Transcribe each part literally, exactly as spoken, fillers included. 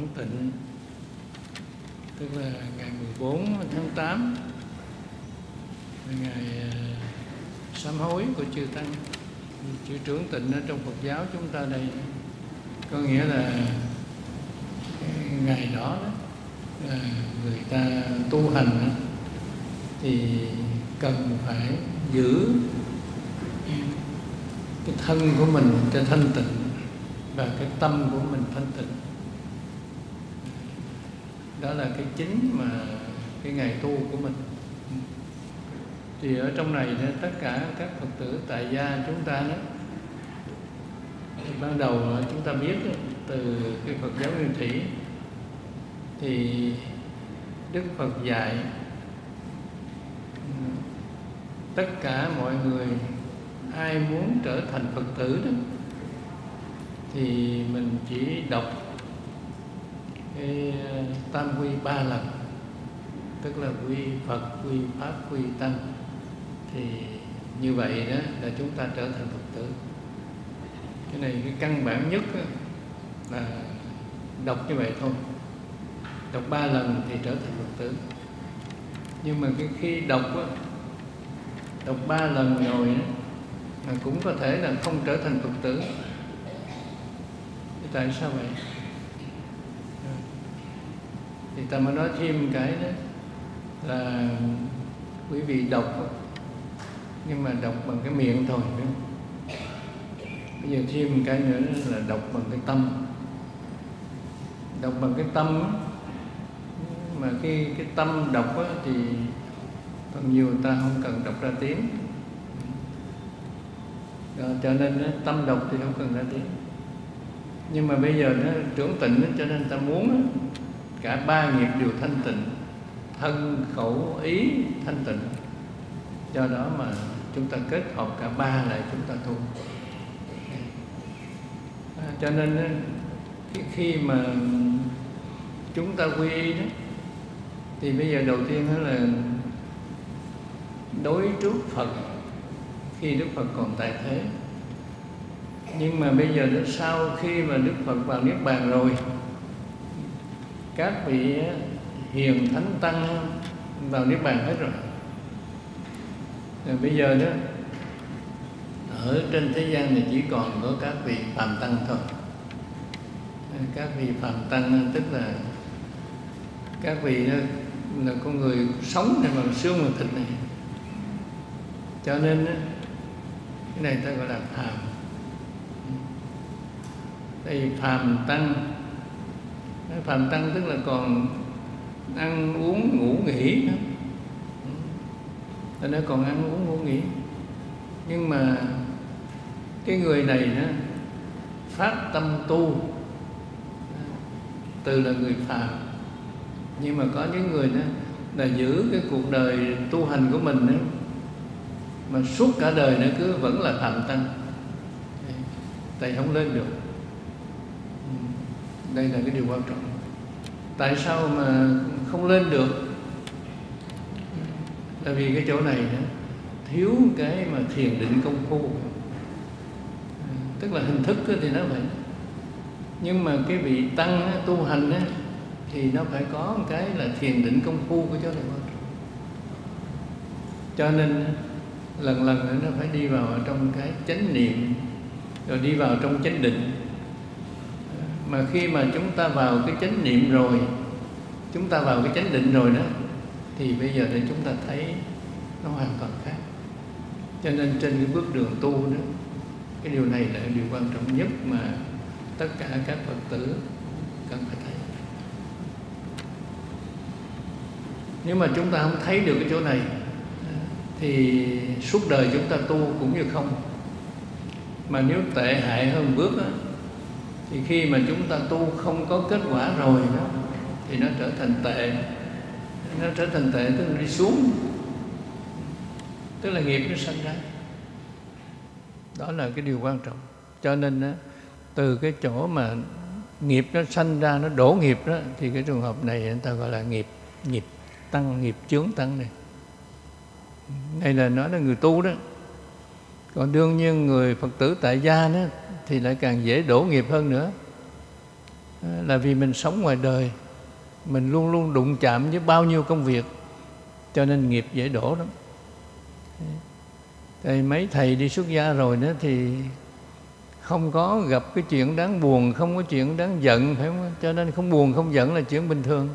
Tịnh, tức là ngày mười bốn tháng tám là ngày sám hối của chư Tăng. Chữ trưởng Tịnh ở trong Phật giáo chúng ta đây có nghĩa là ngày đó, đó là người ta tu hành đó, thì cần phải giữ cái thân của mình cho thanh tịnh và cái tâm của mình thanh tịnh. Đó là cái chính mà cái ngày tu của mình. Thì ở trong này tất cả các Phật tử tại gia chúng ta đó, ban đầu chúng ta biết từ cái Phật giáo Nguyên Thủy thì Đức Phật dạy tất cả mọi người ai muốn trở thành Phật tử đó thì mình chỉ đọc cái tam quy ba lần, tức là quy Phật, quy Pháp, quy Tăng, thì như vậy đó là chúng ta trở thành Phật tử. Cái này cái căn bản nhất là đọc như vậy thôi, đọc ba lần thì trở thành Phật tử. Nhưng mà cái khi đọc á, đọc ba lần rồi á, cũng có thể là không trở thành Phật tử. Thì tại sao vậy? Thì ta mới nói thêm cái đó là quý vị đọc á, nhưng mà đọc bằng cái miệng thôi nữa. Bây giờ thêm một cái nữa là đọc bằng cái tâm. Đọc bằng cái tâm á, mà khi cái tâm đọc á, thì phần nhiều ta không cần đọc ra tiếng. Đó, cho nên á, tâm đọc thì không cần ra tiếng. Nhưng mà bây giờ nó trưởng tịnh á, cho nên ta muốn á, cả ba nghiệp đều thanh tịnh, thân, khẩu, ý thanh tịnh. Do đó mà chúng ta kết hợp cả ba lại chúng ta tu. À, cho nên á, khi mà chúng ta quy y đó, thì bây giờ đầu tiên đó là đối trước Phật khi Đức Phật còn tại thế. Nhưng mà bây giờ đó, sau khi mà Đức Phật vào Niết Bàn rồi, các vị hiền thánh tăng vào Niết Bàn hết rồi. Rồi bây giờ đó, ở trên thế gian này chỉ còn có các vị phàm tăng thôi. Các vị phàm tăng tức là các vị đó là con người sống này bằng xương bằng thịt này. Cho nên đó, cái này ta gọi là phàm. Đây phàm tăng. Phàm tăng tức là còn ăn uống ngủ nghỉ đó. Nó còn ăn uống ngủ nghỉ. Nhưng mà cái người này đó phát tâm tu, từ là người phàm. Nhưng mà có những người đó là giữ cái cuộc đời tu hành của mình đó, mà suốt cả đời nữa cứ vẫn là phàm tăng, tại không lên được. Đây là cái điều quan trọng. Tại sao mà không lên được? Tại vì cái chỗ này đó, thiếu cái mà thiền định công phu. Tức là hình thức thì nó vậy. Nhưng mà cái vị tăng tu hành á, thì nó phải có một cái là thiền định công phu của chỗ này quan trọng. Cho nên lần lần nữa nó phải đi vào trong cái chánh niệm, rồi đi vào trong chánh định. Mà khi mà chúng ta vào cái chánh niệm rồi, chúng ta vào cái chánh định rồi đó, thì bây giờ để chúng ta thấy nó hoàn toàn khác. Cho nên trên cái bước đường tu đó, cái điều này là điều quan trọng nhất mà tất cả các Phật tử cần phải thấy. Nếu mà chúng ta không thấy được cái chỗ này thì suốt đời chúng ta tu cũng như không. Mà nếu tệ hại hơn bước đó, thì khi mà chúng ta tu không có kết quả rồi đó, thì nó trở thành tệ. Nó trở thành tệ tức là đi xuống, tức là nghiệp nó sanh ra. Đó là cái điều quan trọng. Cho nên đó, từ cái chỗ mà nghiệp nó sanh ra, nó đổ nghiệp đó, thì cái trường hợp này người ta gọi là nghiệp nghiệp tăng, nghiệp chướng tăng này. Đây là nói là người tu đó. Còn đương nhiên người Phật tử tại gia đó thì lại càng dễ đổ nghiệp hơn nữa. là vì mình sống ngoài đời, mình luôn luôn đụng chạm với bao nhiêu công việc, cho nên nghiệp dễ đổ lắm. Thì mấy thầy đi xuất gia rồi đó thì không có gặp cái chuyện đáng buồn, không có chuyện đáng giận, phải không? Cho nên không buồn không giận là chuyện bình thường.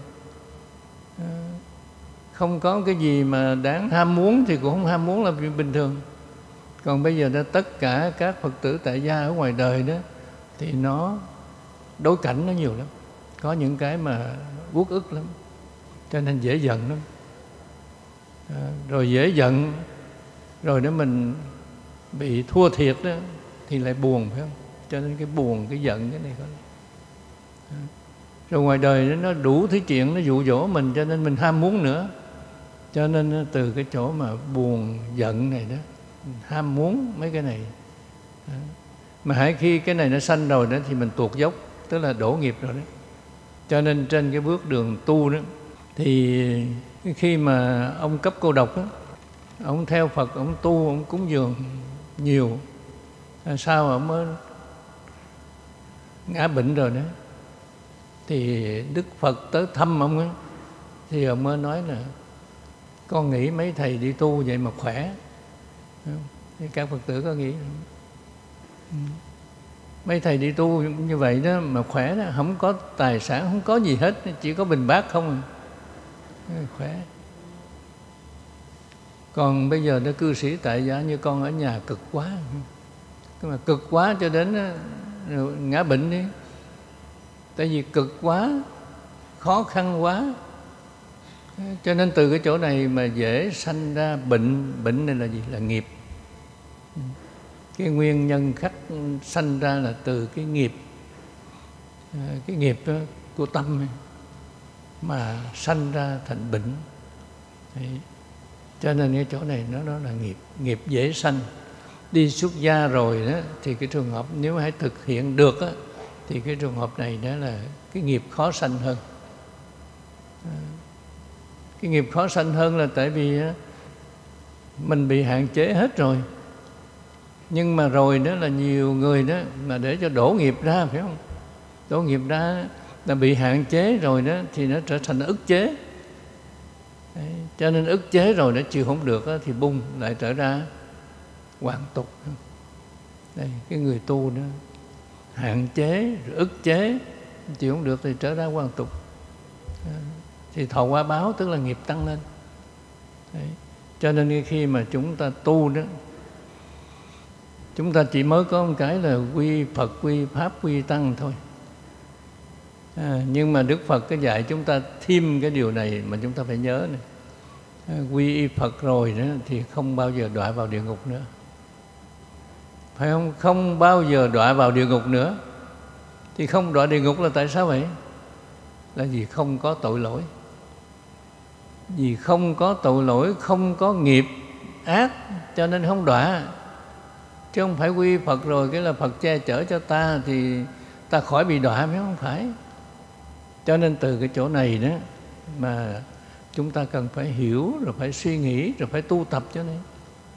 Không có cái gì mà đáng ham muốn thì cũng không ham muốn là chuyện bình thường. Còn bây giờ đó tất cả các Phật tử tại gia ở ngoài đời đó thì nó đối cảnh nó nhiều lắm, có những cái mà uất ức lắm, cho nên dễ giận lắm. À, rồi dễ giận rồi nếu mình bị thua thiệt đó thì lại buồn, phải không? Cho nên cái buồn, cái giận cái này có. À, rồi ngoài đời nó đủ thứ chuyện nó dụ dỗ mình, cho nên mình ham muốn nữa. Cho nên từ cái chỗ mà buồn giận này đó, ham muốn mấy cái này đó. Mà hãy khi cái này nó sanh rồi đó thì mình tuột dốc, tức là đổ nghiệp rồi đó. Cho nên trên cái bước đường tu đó thì khi mà ông Cấp Cô Độc đó, ông theo Phật, ông tu, ông cúng dường nhiều, sao ông mới ngã bệnh rồi đó, thì Đức Phật tới thăm ông đó, thì ông mới nói là con nghĩ mấy thầy đi tu vậy mà khỏe. Thì các Phật tử có nghĩ không? Mấy thầy đi tu như vậy đó mà khỏe đó, không có tài sản, không có gì hết, chỉ có bình bát không à. Khỏe. Còn bây giờ nó cư sĩ tại gia như con ở nhà cực quá, mà cực quá cho đến ngã bệnh đi. Tại vì cực quá, khó khăn quá, cho nên từ cái chỗ này mà dễ sanh ra bệnh. Bệnh này là gì? Là nghiệp. Cái nguyên nhân khắc sanh ra là từ cái nghiệp, cái nghiệp của tâm mà sanh ra thành bệnh. Đấy. Cho nên cái chỗ này nó đó là nghiệp, nghiệp dễ sanh. Đi xuất gia rồi đó thì cái trường hợp nếu hãy thực hiện được đó, thì cái trường hợp này đó là cái nghiệp khó sanh hơn. Cái nghiệp khó sanh hơn là tại vì mình bị hạn chế hết rồi. Nhưng mà rồi đó là nhiều người đó mà để cho đổ nghiệp ra, phải không? Đổ nghiệp ra là bị hạn chế rồi đó thì nó trở thành ức chế. Đấy, cho nên ức chế rồi nó chịu không được đó, thì bung lại trở ra hoàn tục. Đây, cái người tu đó hạn chế rồi ức chế, chịu không được thì trở ra hoàn tục. Thì thọ quả báo tức là nghiệp tăng lên. Đấy. Cho nên khi mà chúng ta tu đó, chúng ta chỉ mới có một cái là quy Phật, quy Pháp, quy Tăng thôi. À, nhưng mà Đức Phật cái dạy chúng ta thêm cái điều này mà chúng ta phải nhớ này. À, quy y Phật rồi đó thì không bao giờ đọa vào địa ngục nữa. Phải không? Không bao giờ đọa vào địa ngục nữa. Thì không đọa địa ngục là tại sao vậy? Là vì không có tội lỗi. Vì không có tội lỗi, không có nghiệp ác, cho nên không đọa. Chứ không phải quy Phật rồi cái là Phật che chở cho ta thì ta khỏi bị đọa, phải không? Phải. Cho nên từ cái chỗ này đó mà chúng ta cần phải hiểu, rồi phải suy nghĩ, rồi phải tu tập cho nên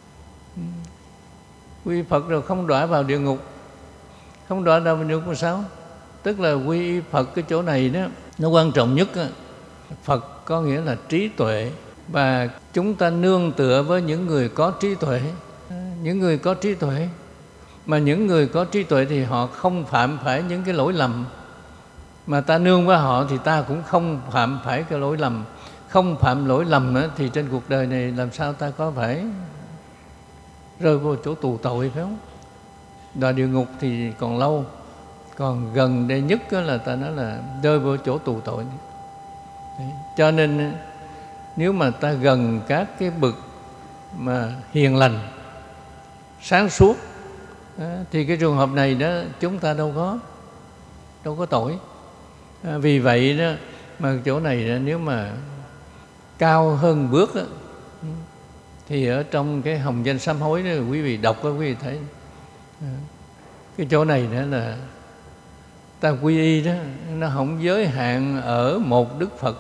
quy Phật rồi không đọa vào địa ngục. Không đọa vào địa ngục là sao? Tức là quy Phật cái chỗ này đó, nó quan trọng nhất đó. Phật có nghĩa là trí tuệ, và chúng ta nương tựa với những người có trí tuệ. Những người có trí tuệ, mà những người có trí tuệ thì họ không phạm phải những cái lỗi lầm, mà ta nương với họ thì ta cũng không phạm phải cái lỗi lầm. Không phạm lỗi lầm nữa, thì trên cuộc đời này làm sao ta có phải rơi vô chỗ tù tội, phải không? Đọa địa ngục thì còn lâu, còn gần đây nhất là ta nói là rơi vô chỗ tù tội. Đấy. Cho nên nếu mà ta gần các cái bậc mà hiền lành, sáng suốt đó, thì cái trường hợp này đó chúng ta đâu có đâu có tội. À, vì vậy đó mà chỗ này đó, nếu mà cao hơn bước đó, thì ở trong cái hồng danh sám hối đó, quý vị đọc đó, quý vị thấy à, cái chỗ này đó là ta quy y đó, nó không giới hạn ở một Đức Phật,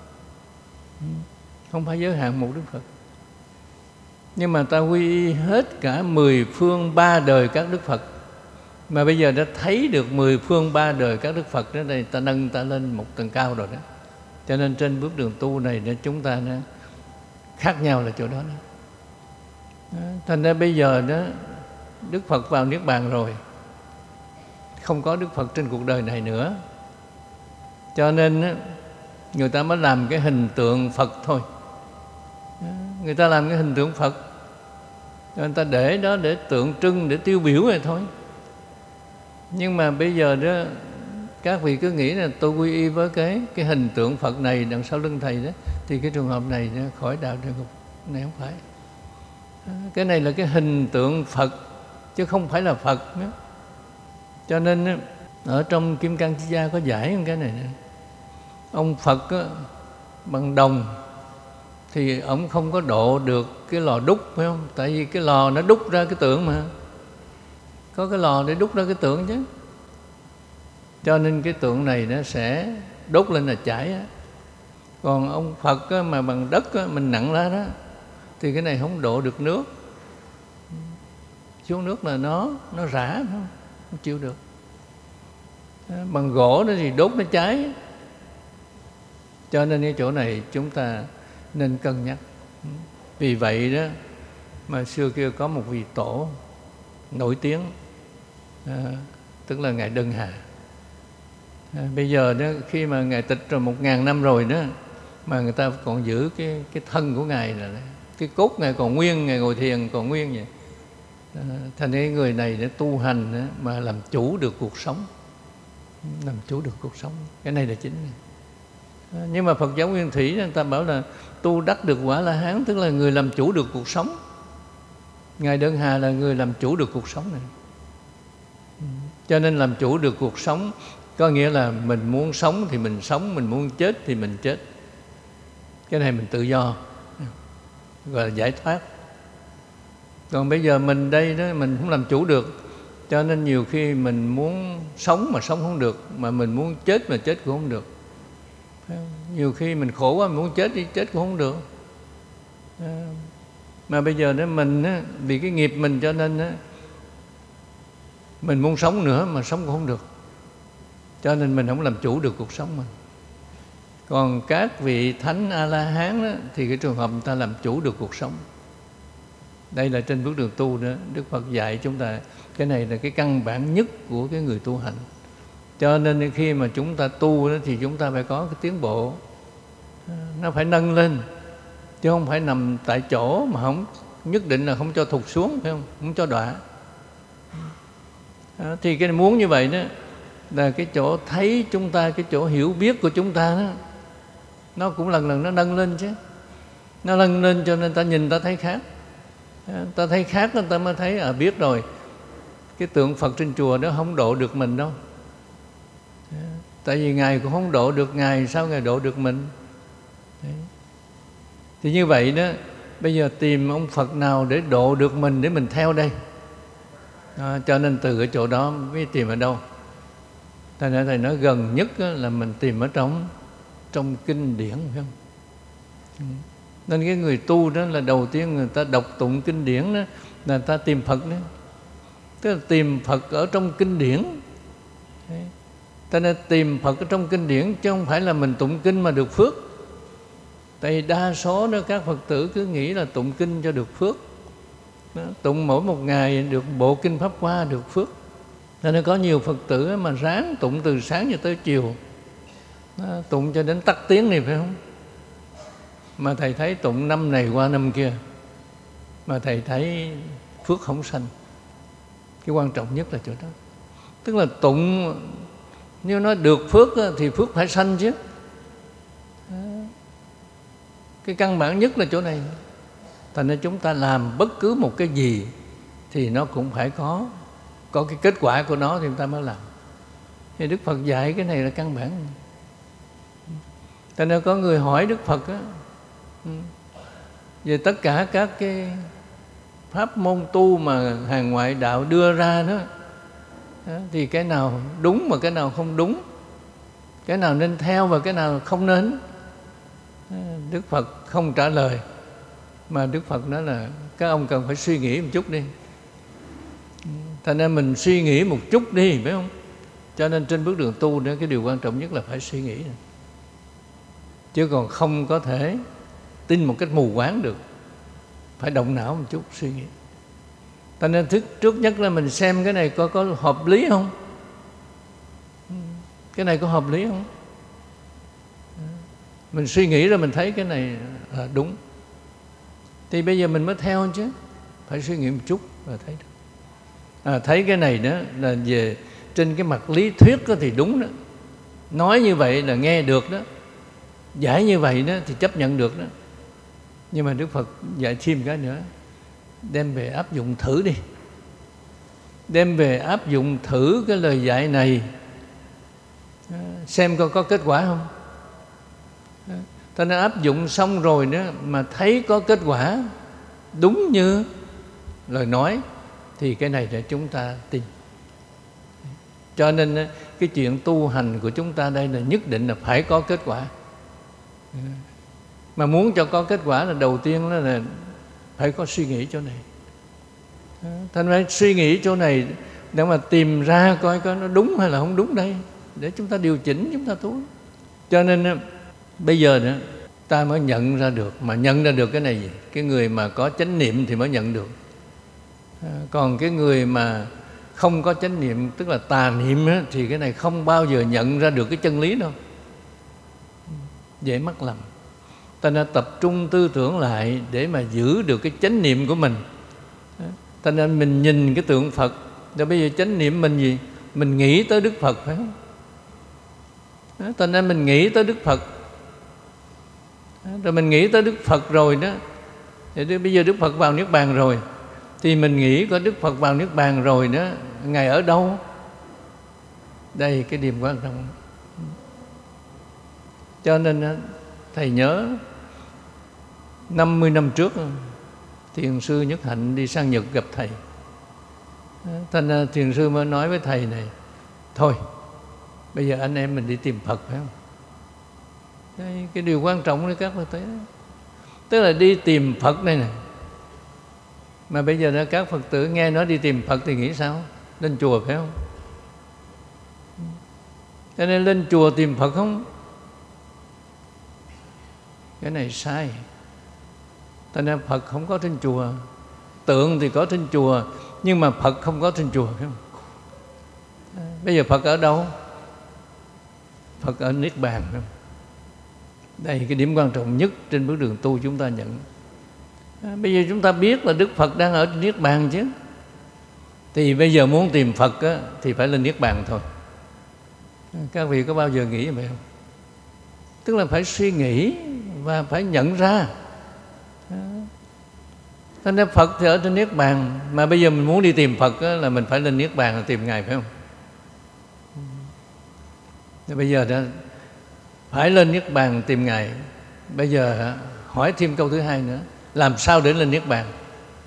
không phải giới hạn một Đức Phật, nhưng mà ta quy y hết cả mười phương ba đời các Đức Phật. Mà bây giờ đã thấy được mười phương ba đời các Đức Phật đó, đây ta nâng ta lên một tầng cao rồi đó. Cho nên trên bước đường tu này để chúng ta nó khác nhau là chỗ đó, đó. đó. Thành ra bây giờ đó Đức Phật vào Niết Bàn rồi, không có Đức Phật trên cuộc đời này nữa. Cho nên đó, người ta mới làm cái hình tượng Phật thôi. Người ta làm cái hình tượng Phật, người ta để đó để tượng trưng, để tiêu biểu vậy thôi. Nhưng mà bây giờ đó các vị cứ nghĩ là tôi quy y với cái cái hình tượng Phật này đằng sau lưng thầy đó, thì cái trường hợp này nó khỏi đạo địa ngục. Này không phải. Cái này là cái hình tượng Phật chứ không phải là Phật nữa. Cho nên ở trong Kim Cang Chi Gia có giải cái này nè. Ông Phật á, bằng đồng thì ông không có độ được cái lò đúc, phải không? Tại vì cái lò nó đúc ra cái tượng mà. Có cái lò để đúc ra cái tượng chứ. Cho nên cái tượng này nó sẽ đốt lên là chảy á. Còn ông Phật á, mà bằng đất á, mình nặng ra đó, thì cái này không độ được nước. Xuống nước là nó nó rã, không, không chịu được. Bằng gỗ đó thì đốt nó cháy. Cho nên cái chỗ này chúng ta nên cân nhắc. Vì vậy đó mà xưa kia có một vị tổ nổi tiếng, à, tức là Ngài Đơn Hà. À, bây giờ đó khi mà Ngài tịch rồi một ngàn năm rồi đó, mà người ta còn giữ cái cái thân của Ngài là cái cốt Ngài còn nguyên, Ngài ngồi thiền còn nguyên vậy. À, thành cái người này để tu hành đó, mà làm chủ được cuộc sống, làm chủ được cuộc sống, cái này là chính này. À, nhưng mà Phật giáo Nguyên Thủy người ta bảo là tu đắc được quả La Hán, tức là người làm chủ được cuộc sống. Ngài Đơn Hà là người làm chủ được cuộc sống này. Cho nên làm chủ được cuộc sống có nghĩa là mình muốn sống thì mình sống, mình muốn chết thì mình chết. Cái này mình tự do, gọi là giải thoát. Còn bây giờ mình đây đó, mình không làm chủ được. Cho nên nhiều khi mình muốn sống mà sống không được, mà mình muốn chết mà chết cũng không được. Nhiều khi mình khổ quá, mình muốn chết đi, chết cũng không được. Mà bây giờ đó mình á, vì cái nghiệp mình cho nên á, mình muốn sống nữa mà sống cũng không được. Cho nên mình không làm chủ được cuộc sống mình. Còn các vị Thánh A-la-hán đó, thì cái trường hợp người ta làm chủ được cuộc sống. Đây là trên bước đường tu đó, Đức Phật dạy chúng ta. Cái này là cái căn bản nhất của cái người tu hành. Cho nên khi mà chúng ta tu đó, thì chúng ta phải có cái tiến bộ. Nó phải nâng lên, chứ không phải nằm tại chỗ mà không nhất định là không cho thụt xuống, phải không? Không cho đọa. À, thì cái muốn như vậy đó là cái chỗ thấy chúng ta, cái chỗ hiểu biết của chúng ta đó, nó cũng lần lần nó nâng lên chứ. Nó nâng lên cho nên ta nhìn ta thấy khác. À, ta thấy khác ta mới thấy à biết rồi. Cái tượng Phật trên chùa đó không độ được mình đâu. À, tại vì Ngài cũng không độ được Ngài, sao Ngài độ được mình? Đấy. Thì như vậy đó, bây giờ tìm ông Phật nào để độ được mình để mình theo đây. À, cho nên từ cái chỗ đó mới tìm ở đâu? Thầy nói, thầy nói gần nhất là mình tìm ở trong trong kinh điển, phải không? Ừ. Nên cái người tu đó là đầu tiên người ta đọc tụng kinh điển đó, là người ta tìm Phật đó. Tức là tìm Phật ở trong kinh điển. Đấy. Ta nên tìm Phật ở trong kinh điển, chứ không phải là mình tụng kinh mà được phước. Tại vì đa số đó các Phật tử cứ nghĩ là tụng kinh cho được phước. Đó, tụng mỗi một ngày được bộ kinh Pháp Hoa được phước. Cho nên có nhiều Phật tử mà ráng tụng từ sáng cho tới chiều. Đó, tụng cho đến tắt tiếng này, phải không? Mà thầy thấy tụng năm này qua năm kia, mà thầy thấy phước không sanh. Cái quan trọng nhất là chỗ đó. Tức là tụng, nếu nói được phước thì phước phải sanh chứ. Đó. Cái căn bản nhất là chỗ này. Thành nên chúng ta làm bất cứ một cái gì thì nó cũng phải có có cái kết quả của nó thì chúng ta mới làm. Thì Đức Phật dạy cái này là căn bản. Thành nên có người hỏi Đức Phật á, về tất cả các cái pháp môn tu mà hàng ngoại đạo đưa ra đó, thì cái nào đúng mà cái nào không đúng, cái nào nên theo và cái nào không nên. Đức Phật không trả lời, mà Đức Phật nói là các ông cần phải suy nghĩ một chút đi. Thành ra mình suy nghĩ một chút đi, phải không? Cho nên trên bước đường tu nữa, cái điều quan trọng nhất là phải suy nghĩ, chứ còn không có thể tin một cách mù quáng được, phải động não một chút suy nghĩ. Cho nên thức trước nhất là mình xem cái này có có hợp lý không, cái này có hợp lý không. Mình suy nghĩ rồi mình thấy cái này là đúng, thì bây giờ mình mới theo chứ. Phải suy nghĩ một chút là thấy được. À, thấy cái này đó là về trên cái mặt lý thuyết đó thì đúng đó, nói như vậy là nghe được đó, giải như vậy đó thì chấp nhận được đó. Nhưng mà Đức Phật dạy thêm cái nữa, đem về áp dụng thử đi, đem về áp dụng thử cái lời dạy này, xem coi có kết quả không. Ta nên áp dụng xong rồi đó mà thấy có kết quả đúng như lời nói thì cái này để chúng ta tin. Cho nên cái chuyện tu hành của chúng ta đây là nhất định là phải có kết quả. Mà muốn cho có kết quả là đầu tiên là phải có suy nghĩ chỗ này. Thành ra suy nghĩ chỗ này để mà tìm ra coi coi nó đúng hay là không đúng đây, để chúng ta điều chỉnh, chúng ta tu. Cho nên bây giờ nữa ta mới nhận ra được. Mà nhận ra được cái này gì? Cái người mà có chánh niệm thì mới nhận được. Còn cái người mà không có chánh niệm, tức là tà niệm á, thì cái này không bao giờ nhận ra được cái chân lý đâu, dễ mắc lầm. Ta nên tập trung tư tưởng lại để mà giữ được cái chánh niệm của mình. Ta nên mình nhìn cái tượng Phật, rồi bây giờ chánh niệm mình gì? Mình nghĩ tới Đức Phật, phải không? Ta nên mình nghĩ tới Đức Phật, rồi mình nghĩ tới Đức Phật rồi đó, thì bây giờ Đức Phật vào Niết Bàn rồi, thì mình nghĩ có Đức Phật vào Niết Bàn rồi đó, Ngài ở đâu? Đây cái điểm quan trọng. Cho nên Thầy nhớ năm mươi năm trước Thiền sư Nhất Hạnh đi sang Nhật gặp Thầy. Thành ra Thiền sư mới nói với Thầy này, thôi bây giờ anh em mình đi tìm Phật, phải không? Đây, cái điều quan trọng đấy các Phật tử, tức là đi tìm Phật đây này. Mà bây giờ đó các Phật tử nghe nói đi tìm Phật thì nghĩ sao? Lên chùa, phải không? Cho nên lên chùa tìm Phật không? Cái này sai. Cho nên Phật không có trên chùa. Tượng thì có trên chùa, nhưng mà Phật không có trên chùa, phải không? Bây giờ Phật ở đâu? Phật ở Niết Bàn, phải không? Đây cái điểm quan trọng nhất trên bước đường tu chúng ta nhận. À, bây giờ chúng ta biết là Đức Phật đang ở Niết Bàn chứ. Thì bây giờ muốn tìm Phật á, thì phải lên Niết Bàn thôi. Các vị có bao giờ nghĩ vậy không? Tức là phải suy nghĩ và phải nhận ra. Thế nên Phật thì ở trên Niết Bàn, mà bây giờ mình muốn đi tìm Phật á, là mình phải lên Niết Bàn là tìm Ngài, phải không? Thì bây giờ đó phải lên Niết Bàn tìm Ngài. Bây giờ hỏi thêm câu thứ hai nữa, làm sao để lên Niết Bàn?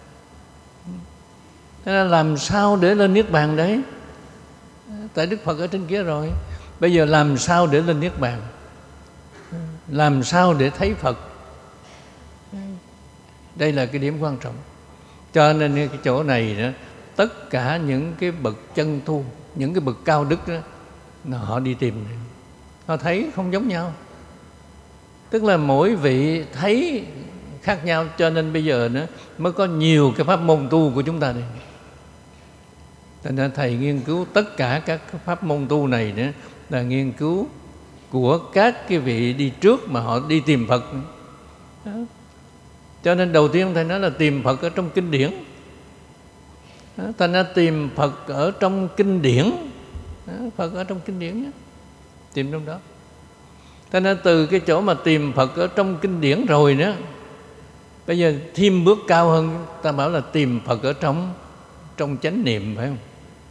Thế là làm sao để lên Niết Bàn đấy? Tại Đức Phật ở trên kia rồi. Bây giờ làm sao để lên Niết Bàn? Làm sao để thấy Phật? Đây là cái điểm quan trọng. Cho nên cái chỗ này đó, tất cả những cái bậc chân tu, những cái bậc cao đức đó, họ đi tìm, họ thấy không giống nhau. Tức là mỗi vị thấy khác nhau. Cho nên bây giờ nữa mới có nhiều cái pháp môn tu của chúng ta đây. Cho nên Thầy nghiên cứu tất cả các pháp môn tu này nữa là nghiên cứu của các cái vị đi trước mà họ đi tìm Phật đó. Cho nên đầu tiên Thầy nói là tìm Phật ở trong kinh điển. Thành ra tìm Phật ở trong kinh điển, Phật ở trong kinh điển nhé, tìm trong đó. Thành ra từ cái chỗ mà tìm Phật ở trong kinh điển rồi đó, bây giờ thêm bước cao hơn, ta bảo là tìm Phật ở trong trong chánh niệm, phải không?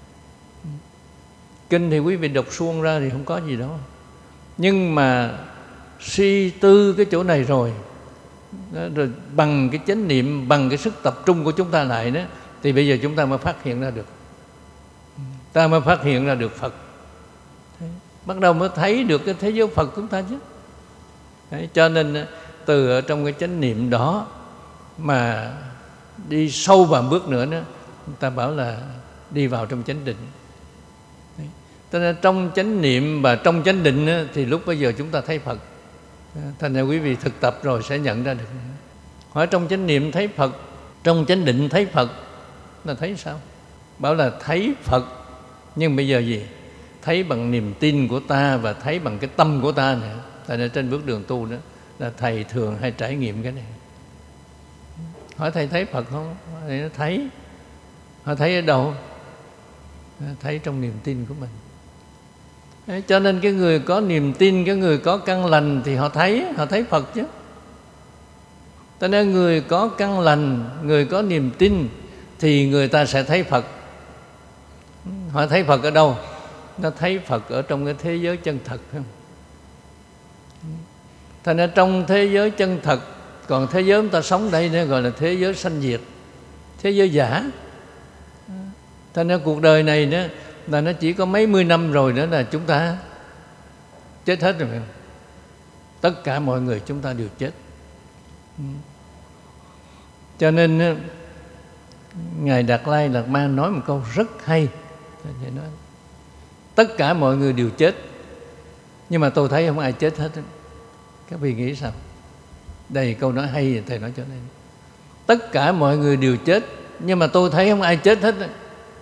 Kinh thì quý vị đọc suông ra thì không có gì đâu, nhưng mà suy tư cái chỗ này rồi, đó, rồi bằng cái chánh niệm, bằng cái sức tập trung của chúng ta lại đó, thì bây giờ chúng ta mới phát hiện ra được, ta mới phát hiện ra được Phật. Đấy, bắt đầu mới thấy được cái thế giới Phật của chúng ta chứ. Đấy, cho nên từ ở trong cái chánh niệm đó mà đi sâu vào bước nữa đó, ta bảo là đi vào trong chánh định. Cho nên trong chánh niệm và trong chánh định á, thì lúc bây giờ chúng ta thấy Phật. Thành ra quý vị thực tập rồi sẽ nhận ra được. Hỏi trong chánh niệm thấy Phật, trong chánh định thấy Phật là thấy sao? Bảo là thấy Phật, nhưng bây giờ gì? Thấy bằng niềm tin của ta và thấy bằng cái tâm của ta nữa. Tại nên trên bước đường tu đó là thầy thường hay trải nghiệm cái này. Hỏi thầy thấy Phật không? Thầy nói thấy. Họ thấy ở đâu? Thấy trong niềm tin của mình. Đấy, cho nên cái người có niềm tin, cái người có căn lành thì họ thấy, họ thấy Phật chứ. Cho nên người có căn lành, người có niềm tin thì người ta sẽ thấy Phật. Họ thấy Phật ở đâu? Nó thấy Phật ở trong cái thế giới chân thật, không? Thành ra trong thế giới chân thật, còn thế giới chúng ta sống đây nó gọi là thế giới sanh diệt, thế giới giả. Thành ra cuộc đời này đó là nó chỉ có mấy mươi năm rồi nữa là chúng ta chết hết rồi. Tất cả mọi người chúng ta đều chết. Cho nên Ngài Đạt Lai Lạt Ma nói một câu rất hay. Nói, tất cả mọi người đều chết, nhưng mà tôi thấy không ai chết hết. Các vị nghĩ sao? Đây câu nói hay thầy nói cho nên. Tất cả mọi người đều chết, nhưng mà tôi thấy không ai chết hết. Đấy.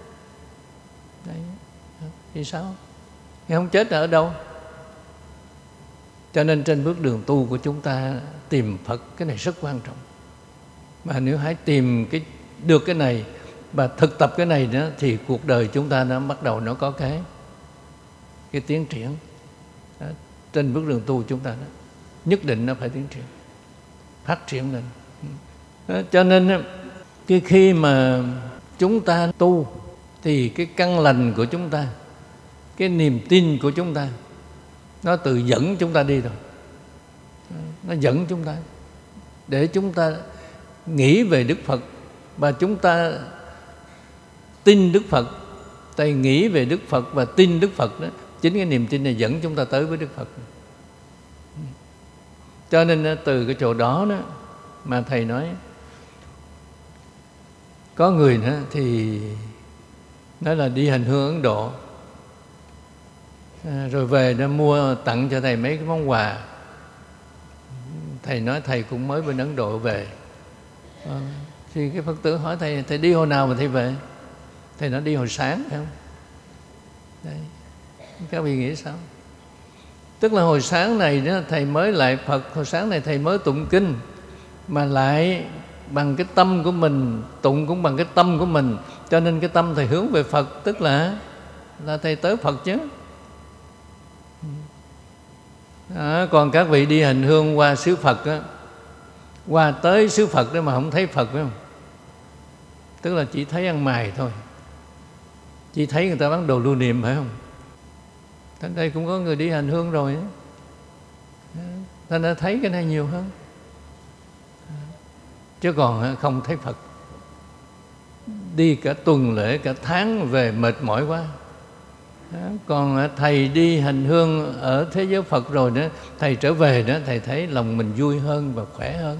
Thì sao? Thì không chết ở đâu? Cho nên trên bước đường tu của chúng ta tìm Phật, cái này rất quan trọng. Mà nếu hãy tìm cái được cái này và thực tập cái này nữa, thì cuộc đời chúng ta nó bắt đầu nó có cái cái tiến triển. Đó, trên bước đường tu chúng ta đó, nhất định nó phải tiến triển, phát triển lên. Đó, cho nên cái khi mà chúng ta tu thì cái căn lành của chúng ta, cái niềm tin của chúng ta, nó tự dẫn chúng ta đi rồi. Nó dẫn chúng ta để chúng ta nghĩ về Đức Phật và chúng ta tin Đức Phật. Tại nghĩ về Đức Phật và tin Đức Phật đó, chính cái niềm tin này dẫn chúng ta tới với Đức Phật. Cho nên từ cái chỗ đó đó mà thầy nói có người nữa thì nói là đi hành hương Ấn Độ, à, rồi về nó mua tặng cho thầy mấy cái món quà. Thầy nói thầy cũng mới bên Ấn Độ về. À, thì cái Phật tử hỏi thầy, thầy đi hồi nào mà thầy về? Thầy nói đi hồi sáng, phải không? Đấy. Các vị nghĩ sao? Tức là hồi sáng này đó thầy mới lại Phật, hồi sáng này thầy mới tụng kinh, mà lại bằng cái tâm của mình, tụng cũng bằng cái tâm của mình, cho nên cái tâm thầy hướng về Phật, tức là là thầy tới Phật chứ. À, còn các vị đi hành hương qua xứ Phật á, qua tới xứ Phật đó mà không thấy Phật, phải không? Tức là chỉ thấy ăn mày thôi, chỉ thấy người ta bán đồ lưu niệm, phải không? Thành đây cũng có người đi hành hương rồi, thành ra thấy cái này nhiều hơn, chứ còn không thấy Phật. Đi cả tuần lễ, cả tháng về mệt mỏi quá. Còn thầy đi hành hương ở thế giới Phật rồi đó, thầy trở về đó, thầy thấy lòng mình vui hơn và khỏe hơn,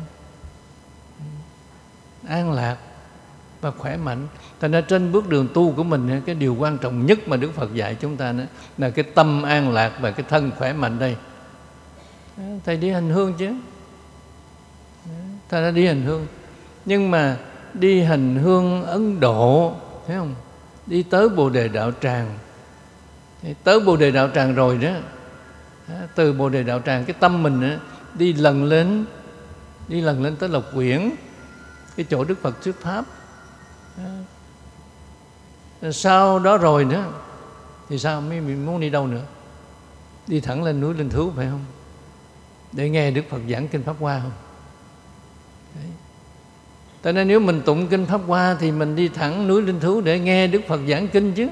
an lạc và khỏe mạnh. Thành ra trên bước đường tu của mình, cái điều quan trọng nhất mà Đức Phật dạy chúng ta đó là cái tâm an lạc và cái thân khỏe mạnh đây. Thầy đi hành hương chứ, thầy đã đi hành hương, nhưng mà đi hành hương Ấn Độ, thấy không? Đi tới Bồ Đề Đạo Tràng, tới Bồ Đề Đạo Tràng rồi đó, từ Bồ Đề Đạo Tràng cái tâm mình đó, đi lần lên, đi lần lên tới Lộc Quyển, cái chỗ Đức Phật thuyết pháp. Sau đó rồi nữa thì sao? Mình muốn đi đâu nữa? Đi thẳng lên núi Linh Thú, phải không? Để nghe Đức Phật giảng kinh Pháp Hoa không? Đấy. Cho nên nếu mình tụng kinh Pháp Hoa thì mình đi thẳng núi Linh Thú để nghe Đức Phật giảng kinh chứ.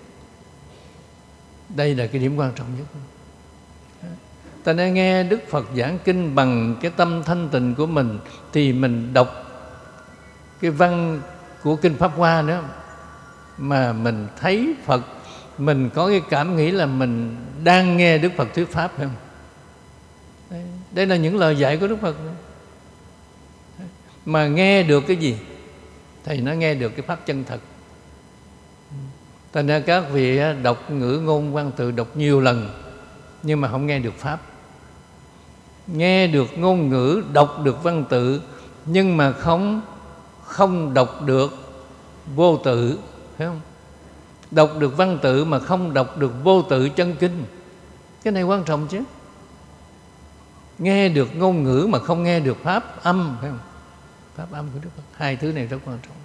Đây là cái điểm quan trọng nhất. Ta nên nghe Đức Phật giảng kinh bằng cái tâm thanh tịnh của mình, thì mình đọc cái văn của kinh Pháp Hoa nữa mà mình thấy Phật, mình có cái cảm nghĩ là mình đang nghe Đức Phật thuyết pháp, phải không? Đây, đây là những lời dạy của Đức Phật. Mà nghe được cái gì? Thầy nói nghe được cái pháp chân thật. Thành ra các vị đọc ngữ ngôn văn tự đọc nhiều lần nhưng mà không nghe được pháp. Nghe được ngôn ngữ, đọc được văn tự nhưng mà không không đọc được vô tự, phải không? Đọc được văn tự mà không đọc được vô tự chân kinh. Cái này quan trọng chứ. Nghe được ngôn ngữ mà không nghe được pháp âm, phải không? Pháp âm của Đức Phật. Hai thứ này rất quan trọng.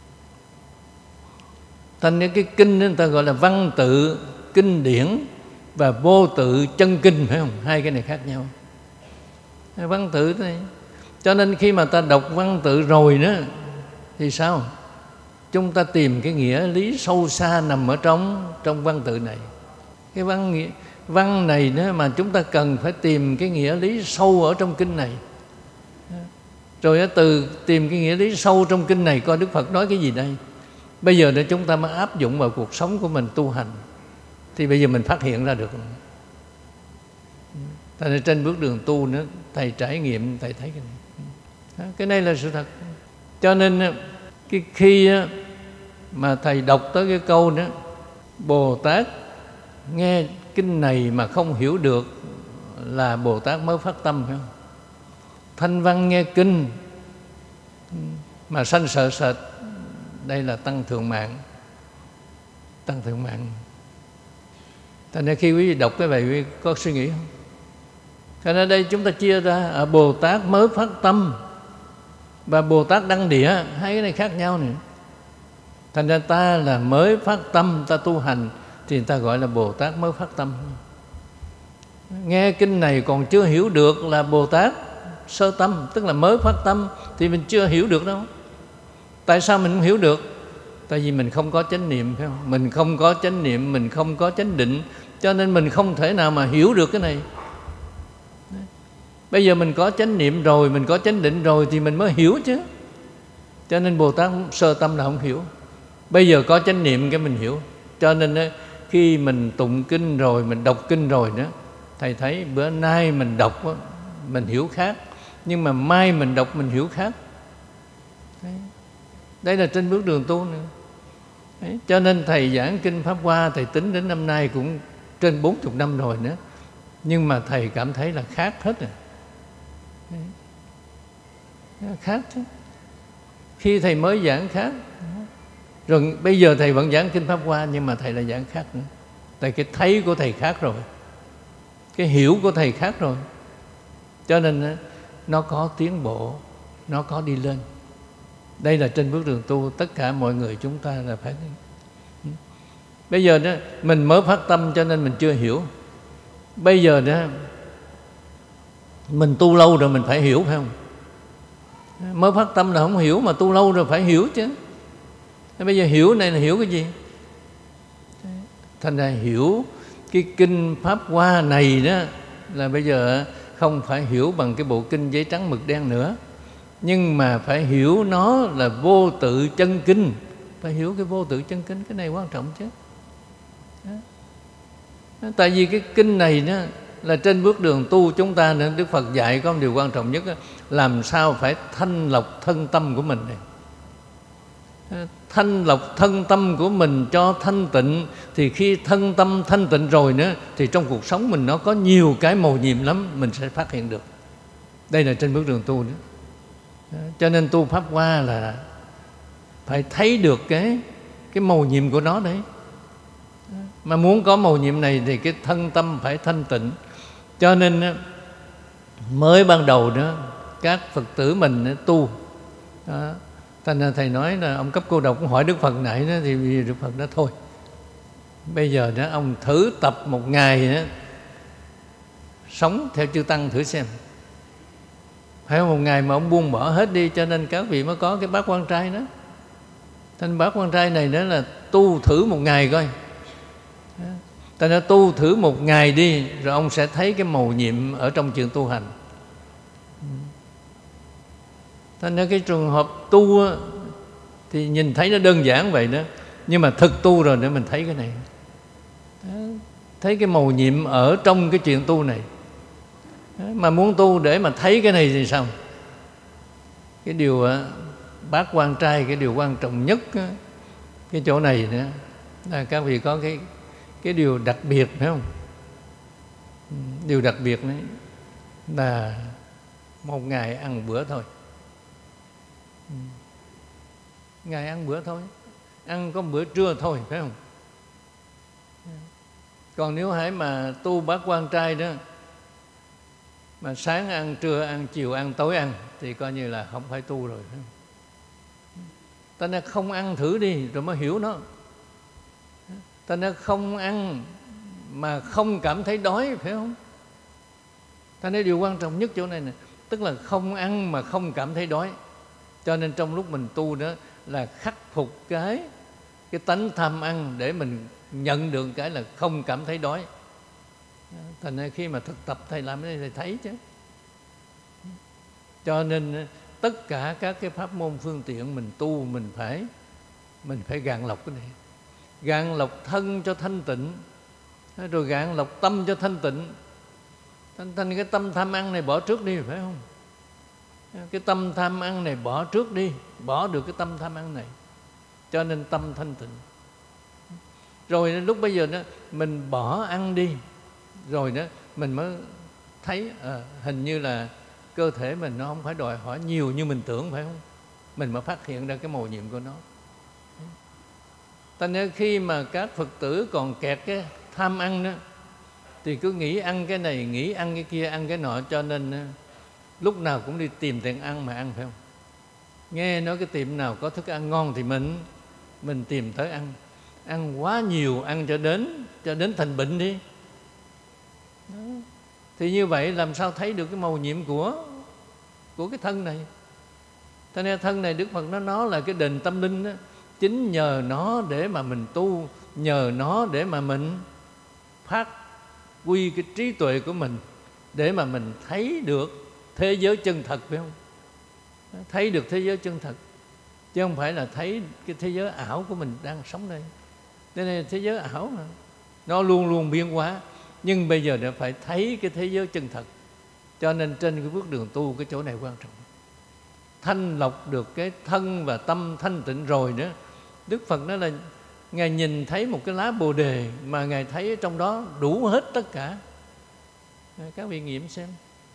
Thành ra cái kinh đó người ta gọi là văn tự kinh điển và vô tự chân kinh, phải không? Hai cái này khác nhau. Văn tự này, cho nên khi mà ta đọc văn tự rồi đó thì sao? Chúng ta tìm cái nghĩa lý sâu xa nằm ở trong trong văn tự này. Cái văn nghĩa, văn này đó mà chúng ta cần phải tìm cái nghĩa lý sâu ở trong kinh này. Rồi từ tìm cái nghĩa lý sâu trong kinh này coi Đức Phật nói cái gì đây. Bây giờ để chúng ta mới áp dụng vào cuộc sống của mình tu hành thì bây giờ mình phát hiện ra được. Tại nên trên bước đường tu nữa, thầy trải nghiệm, thầy thấy cái này. Cái này là sự thật. Cho nên cái khi mà thầy đọc tới cái câu đó, Bồ Tát nghe kinh này mà không hiểu được là Bồ Tát mới phát tâm, phải không? Thanh văn nghe kinh mà sanh sợ sệt, đây là tăng thượng mạng. Tăng thượng mạng. Thành ra khi quý vị đọc cái bài quý vị có suy nghĩ không? Cho nên đây chúng ta chia ra ở Bồ Tát mới phát tâm và Bồ Tát đăng địa, hai cái này khác nhau nữa. Thành ra ta là mới phát tâm, ta tu hành thì người ta gọi là Bồ Tát mới phát tâm. Nghe kinh này còn chưa hiểu được là Bồ Tát sơ tâm, tức là mới phát tâm thì mình chưa hiểu được đâu. Tại sao mình không hiểu được? Tại vì mình không có chánh niệm, phải không? Mình không có chánh niệm, mình không có chánh định, cho nên mình không thể nào mà hiểu được cái này. Bây giờ mình có chánh niệm rồi, mình có chánh định rồi thì mình mới hiểu chứ. Cho nên Bồ Tát sơ tâm là không hiểu. Bây giờ có chánh niệm cái mình hiểu. Cho nên khi mình tụng kinh rồi, mình đọc kinh rồi đó, thầy thấy bữa nay mình đọc mình hiểu khác, nhưng mà mai mình đọc mình hiểu khác. Đấy. Đây là trên bước đường tu nữa. Đấy. Cho nên thầy giảng kinh Pháp Hoa, thầy tính đến năm nay cũng trên bốn mươi năm rồi nữa, nhưng mà thầy cảm thấy là khác hết rồi. Đấy. Khác chứ. Khi thầy mới giảng khác, rồi bây giờ thầy vẫn giảng kinh Pháp Hoa, nhưng mà thầy là giảng khác nữa. Tại cái thấy của thầy khác rồi, cái hiểu của thầy khác rồi, cho nên nó có tiến bộ, nó có đi lên. Đây là trên bước đường tu, tất cả mọi người chúng ta là phải. Bây giờ đó mình mới phát tâm cho nên mình chưa hiểu. Bây giờ đó mình tu lâu rồi mình phải hiểu, phải không? Mới phát tâm là không hiểu, mà tu lâu rồi phải hiểu chứ. Bây giờ hiểu này là hiểu cái gì? Thành ra hiểu cái kinh Pháp Hoa này đó là bây giờ không phải hiểu bằng cái bộ kinh giấy trắng mực đen nữa, nhưng mà phải hiểu nó là vô tự chân kinh. Phải hiểu cái vô tự chân kinh, cái này quan trọng chứ. Đó. Tại vì cái kinh này đó là trên bước đường tu chúng ta nên Đức Phật dạy có một điều quan trọng nhất đó, làm sao phải thanh lọc thân tâm của mình này. Thanh lọc thân tâm của mình cho thanh tịnh, thì khi thân tâm thanh tịnh rồi nữa thì trong cuộc sống mình nó có nhiều cái màu nhiệm lắm, mình sẽ phát hiện được. Đây là trên bước đường tu nữa. Cho nên tu Pháp Hoa là phải thấy được cái cái màu nhiệm của nó đấy. Mà muốn có màu nhiệm này thì cái thân tâm phải thanh tịnh. Cho nên mới ban đầu đó các Phật tử mình tu đó. Thành ra thầy nói là ông Cấp Cô Độc cũng hỏi Đức Phật nãy đó, thì Đức Phật nói thôi, bây giờ đó ông thử tập một ngày đó, sống theo chư Tăng thử xem. Phải một ngày mà ông buông bỏ hết đi, cho nên các vị mới có cái bát quan trai đó. Thành bát quan trai này đó là tu thử một ngày coi. Thành ra tu thử một ngày đi, rồi ông sẽ thấy cái mầu nhiệm ở trong chuyện tu hành. Thành ra cái trường hợp tu thì nhìn thấy nó đơn giản vậy đó, nhưng mà thực tu rồi để mình thấy cái này đó, thấy cái mầu nhiệm ở trong cái chuyện tu này đó. Mà muốn tu để mà thấy cái này thì sao? Cái điều bát quan trai, cái điều quan trọng nhất đó, cái chỗ này nữa, là các vị có cái cái điều đặc biệt phải không? Điều đặc biệt đấy là một ngày ăn bữa thôi. Ngày ăn bữa thôi, ăn có bữa trưa thôi, phải không? Còn nếu hãy mà tu bát quan trai đó, mà sáng ăn, trưa ăn, chiều ăn, tối ăn, thì coi như là không phải tu rồi, phải không? Ta nên không ăn thử đi rồi mới hiểu nó. Ta nên không ăn mà không cảm thấy đói, phải không? Ta nên điều quan trọng nhất chỗ này nè, tức là không ăn mà không cảm thấy đói. Cho nên trong lúc mình tu đó là khắc phục cái cái tánh tham ăn để mình nhận được cái là không cảm thấy đói. Thành ra khi mà thực tập thầy làm cái này thầy thấy chứ. Cho nên tất cả các cái pháp môn phương tiện mình tu mình phải mình phải gạn lọc cái này, gạn lọc thân cho thanh tịnh, rồi gạn lọc tâm cho thanh tịnh. Thành, thành cái tâm tham ăn này bỏ trước đi, phải không? Cái tâm tham ăn này bỏ trước đi, bỏ được cái tâm tham ăn này, cho nên tâm thanh tịnh. Rồi lúc bây giờ đó mình bỏ ăn đi, rồi đó mình mới thấy à, hình như là cơ thể mình nó không phải đòi hỏi nhiều như mình tưởng, phải không? Mình mới phát hiện ra cái mầu nhiệm của nó. Thành nên khi mà các Phật tử còn kẹt cái tham ăn đó, thì cứ nghĩ ăn cái này, nghĩ ăn cái kia, ăn cái nọ, cho nên lúc nào cũng đi tìm tiền ăn mà ăn, phải không? Nghe nói cái tiệm nào có thức ăn ngon thì mình mình tìm tới ăn, ăn quá nhiều, ăn cho đến cho đến thành bệnh đi. Đó. Thì như vậy làm sao thấy được cái mầu nhiệm của của cái thân này? Cho nên thân này Đức Phật nói nó là cái đền tâm linh đó. Chính nhờ nó để mà mình tu, nhờ nó để mà mình phát quy cái trí tuệ của mình, để mà mình thấy được thế giới chân thật, phải không? Thấy được thế giới chân thật, chứ không phải là thấy cái thế giới ảo của mình đang sống đây. Đây là thế giới ảo mà, nó luôn luôn biến hóa. Nhưng bây giờ đã phải thấy cái thế giới chân thật. Cho nên trên cái bước đường tu, cái chỗ này quan trọng. Thanh lọc được cái thân và tâm thanh tịnh rồi nữa, Đức Phật nói là Ngài nhìn thấy một cái lá bồ đề mà Ngài thấy ở trong đó đủ hết tất cả. Các vị nghiệm xem.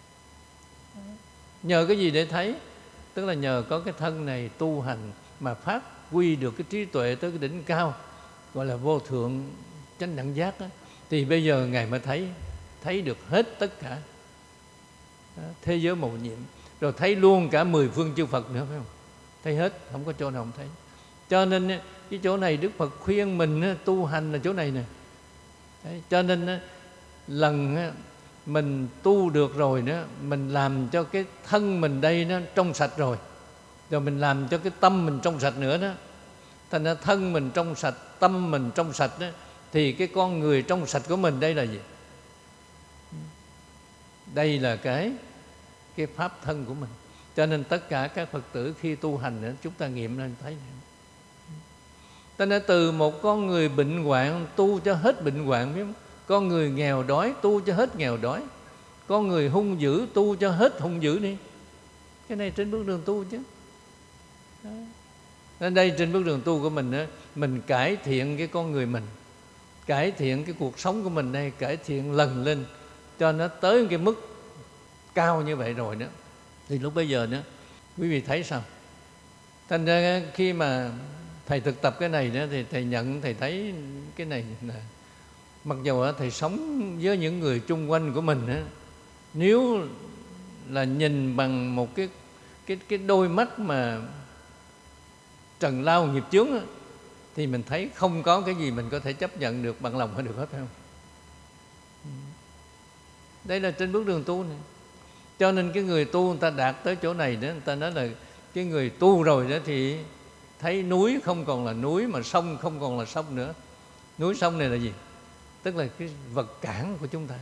Nhờ cái gì để thấy? Tức là nhờ có cái thân này tu hành mà phát huy được cái trí tuệ tới cái đỉnh cao, gọi là vô thượng chánh đẳng giác đó, thì bây giờ Ngài mới thấy thấy được hết tất cả thế giới mầu nhiệm, rồi thấy luôn cả mười phương chư Phật nữa, phải không? Thấy hết, không có chỗ nào không thấy. Cho nên cái chỗ này Đức Phật khuyên mình tu hành là chỗ này nè. Đấy, cho nên lần mình tu được rồi đó, mình làm cho cái thân mình đây nó trong sạch rồi, rồi mình làm cho cái tâm mình trong sạch nữa đó. Thành ra thân mình trong sạch, tâm mình trong sạch đó, thì cái con người trong sạch của mình đây là gì? Đây là cái cái pháp thân của mình. Cho nên tất cả các Phật tử khi tu hành đó, chúng ta nghiệm lên thấy. Ta nên từ một con người bệnh hoạn tu cho hết bệnh hoạn, biết không? Con người nghèo đói tu cho hết nghèo đói, con người hung dữ tu cho hết hung dữ đi. Cái này trên bước đường tu chứ. Đó. Nên đây trên bước đường tu của mình đó, mình cải thiện cái con người mình, cải thiện cái cuộc sống của mình đây, cải thiện lần lên cho nó tới cái mức cao như vậy rồi đó, thì lúc bây giờ nữa quý vị thấy sao? Thành ra khi mà thầy thực tập cái này đó, thì thầy nhận, thầy thấy cái này là mặc dù thầy sống với những người chung quanh của mình đó, nếu là nhìn bằng một cái cái cái đôi mắt mà trần lao nghiệp chướng đó, thì mình thấy không có cái gì mình có thể chấp nhận được bằng lòng hay được hết, phải không? Đây là trên bước đường tu này. Cho nên cái người tu người ta đạt tới chỗ này đó, người ta nói là cái người tu rồi đó thì thấy núi không còn là núi, mà sông không còn là sông nữa. Núi sông này là gì? Tức là cái vật cản của chúng ta.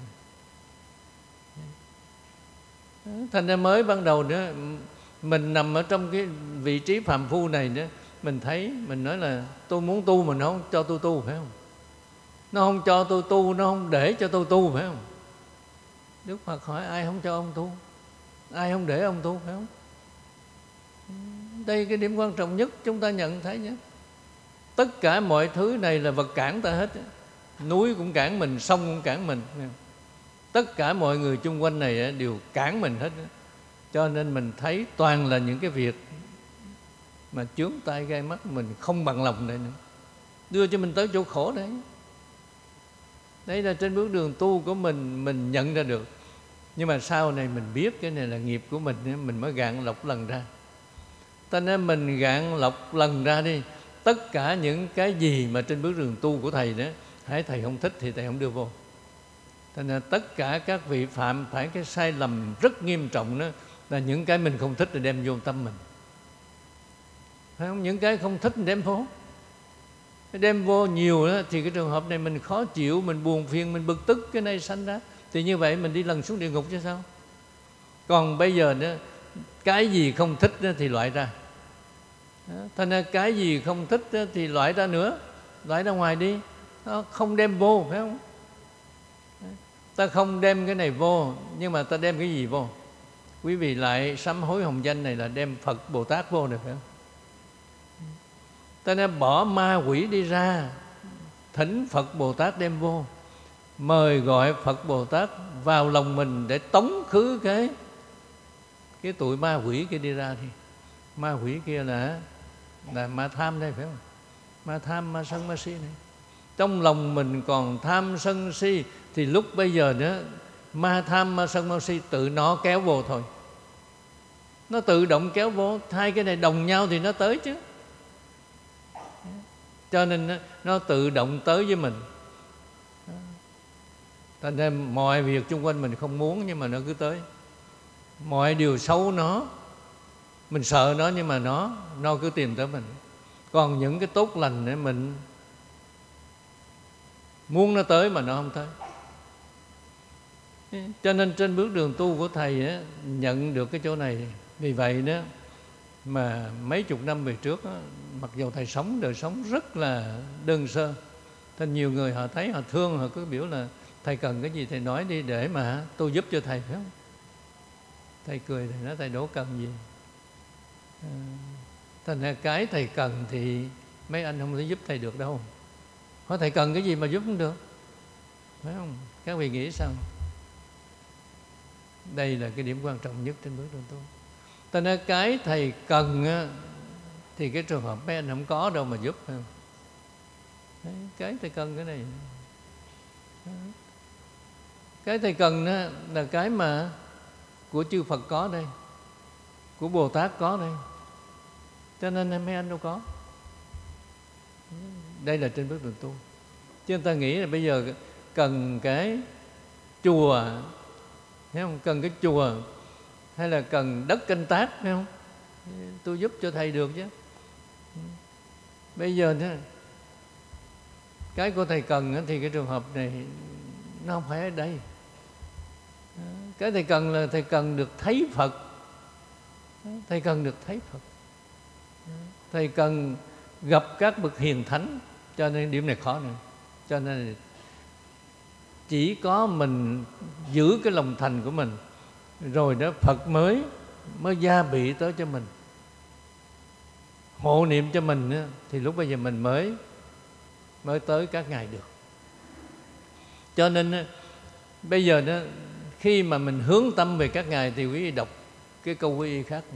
Thành ra mới ban đầu nữa, mình nằm ở trong cái vị trí phàm phu này nữa, mình thấy, mình nói là tôi muốn tu mà nó không cho tôi tu, phải không? Nó không cho tôi tu, nó không để cho tôi tu, phải không? Đức Phật hỏi ai không cho ông tu? Ai không để ông tu, phải không? Đây cái điểm quan trọng nhất chúng ta nhận thấy nhé. Tất cả mọi thứ này là vật cản ta hết. Núi cũng cản mình, sông cũng cản mình. Tất cả mọi người chung quanh này đều cản mình hết. Cho nên mình thấy toàn là những cái việc mà chướng tai gai mắt mình không bằng lòng này nữa, đưa cho mình tới chỗ khổ đấy. Đấy là trên bước đường tu của mình, mình nhận ra được. Nhưng mà sau này mình biết cái này là nghiệp của mình, mình mới gạn lọc lần ra. Cho nên mình gạn lọc lần ra đi. Tất cả những cái gì mà trên bước đường tu của Thầy đó, hãy Thầy không thích thì Thầy không đưa vô. Cho nên tất cả các vị phạm phải cái sai lầm rất nghiêm trọng đó, là những cái mình không thích thì đem vô tâm mình. Phải không? Những cái không thích đem vô. Đem vô nhiều đó, thì cái trường hợp này mình khó chịu, mình buồn phiền, mình bực tức, cái này sanh ra. Thì như vậy mình đi lần xuống địa ngục chứ sao? Còn bây giờ đó, cái gì không thích đó thì loại ra. Thành ra cái gì không thích đó thì loại ra nữa, loại ra ngoài đi. Nó không đem vô, phải không? Ta không đem cái này vô, nhưng mà ta đem cái gì vô? Quý vị lại sám hối hồng danh này là đem Phật Bồ Tát vô được, phải không? Ta nên bỏ ma quỷ đi ra, thỉnh Phật Bồ Tát đem vô, mời gọi Phật Bồ Tát vào lòng mình để tống khứ cái cái tụi ma quỷ kia đi ra. Thì ma quỷ kia là là ma tham đây, phải không? Ma tham, ma sân, ma si này. Trong lòng mình còn tham sân si thì lúc bây giờ nữa ma tham, ma sân, ma si tự nó kéo vô thôi. Nó tự động kéo vô. Hai cái này đồng nhau thì nó tới chứ. Cho nên nó tự động tới với mình. Thành ra mọi việc xung quanh mình không muốn, nhưng mà nó cứ tới. Mọi điều xấu nó, mình sợ nó, nhưng mà nó nó cứ tìm tới mình. Còn những cái tốt lành này mình muốn nó tới mà nó không tới. Cho nên trên bước đường tu của Thầy á, nhận được cái chỗ này. Vì vậy đó mà mấy chục năm về trước á, mặc dù Thầy sống đời sống rất là đơn sơ, thế nhiều người họ thấy họ thương, họ cứ biểu là Thầy cần cái gì Thầy nói đi để mà tôi giúp cho Thầy, phải không? Thầy cười, Thầy nói Thầy đâu cần gì. à, Thành ra cái Thầy cần thì mấy anh không thể giúp Thầy được đâu. Hỏi Thầy cần cái gì mà giúp không được, phải không? Các vị nghĩ sao? Đây là cái điểm quan trọng nhất trên bước đường tu. Thành ra cái Thầy cần á, thì cái trường hợp mấy anh không có đâu mà giúp, phải không? Đấy, cái Thầy cần cái này. Cái Thầy cần đó là cái mà của chư Phật có đây, của Bồ Tát có đây. Cho nên mấy anh đâu có. Đây là trên bước đường tu. Chứ người ta nghĩ là bây giờ cần cái chùa, thấy không? Cần cái chùa hay là cần đất canh tác, phải không? Tôi giúp cho Thầy được chứ. Bây giờ thế, cái của Thầy cần thì cái trường hợp này nó không phải ở đây. Cái Thầy cần là Thầy cần được thấy Phật. Thầy cần được thấy Phật. Thầy cần gặp các bậc hiền thánh. Cho nên điểm này khó nữa. Cho nên chỉ có mình giữ cái lòng thành của mình, rồi đó Phật mới mới gia bị tới cho mình, hộ niệm cho mình đó, thì lúc bây giờ mình mới mới tới các ngài được. Cho nên bây giờ đó, khi mà mình hướng tâm về các ngài thì quý vị đọc cái câu quy y khác.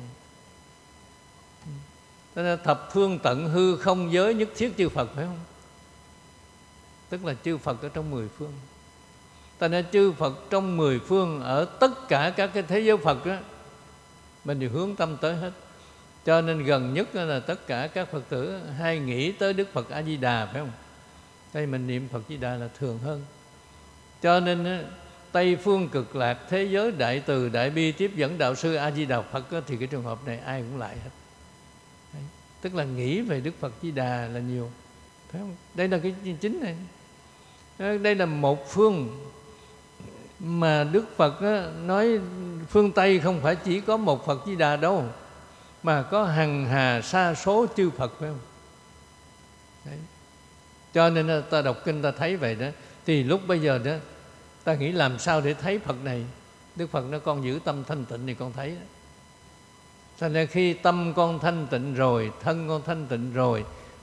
Thập phương tận hư không giới nhất thiết chư Phật, phải không? Tức là chư Phật ở trong mười phương. Ta nên chư Phật trong mười phương, ở tất cả các cái thế giới Phật đó, mình đều hướng tâm tới hết. Cho nên gần nhất là tất cả các Phật tử hay nghĩ tới Đức Phật A Di Đà, phải không? Đây mình niệm Phật Di Đà là thường hơn. Cho nên Tây phương cực lạc, thế giới đại từ đại bi tiếp dẫn đạo sư A Di Đà Phật đó, thì cái trường hợp này ai cũng lại hết. Đấy. Tức là nghĩ về Đức Phật Di Đà là nhiều, phải không? Đây là cái chính này. Đây là một phương mà Đức Phật á, nói phương Tây không phải chỉ có một Phật Di Đà đâu, mà có hằng hà sa số chư Phật, phải không? Đấy. Cho nên ta đọc kinh ta thấy vậy đó. Thì lúc bây giờ đó ta nghĩ làm sao để thấy Phật này. Đức Phật nói con giữ tâm thanh tịnh thì con thấy đó. Cho nên khi tâm con thanh tịnh rồi, thân con thanh tịnh rồi,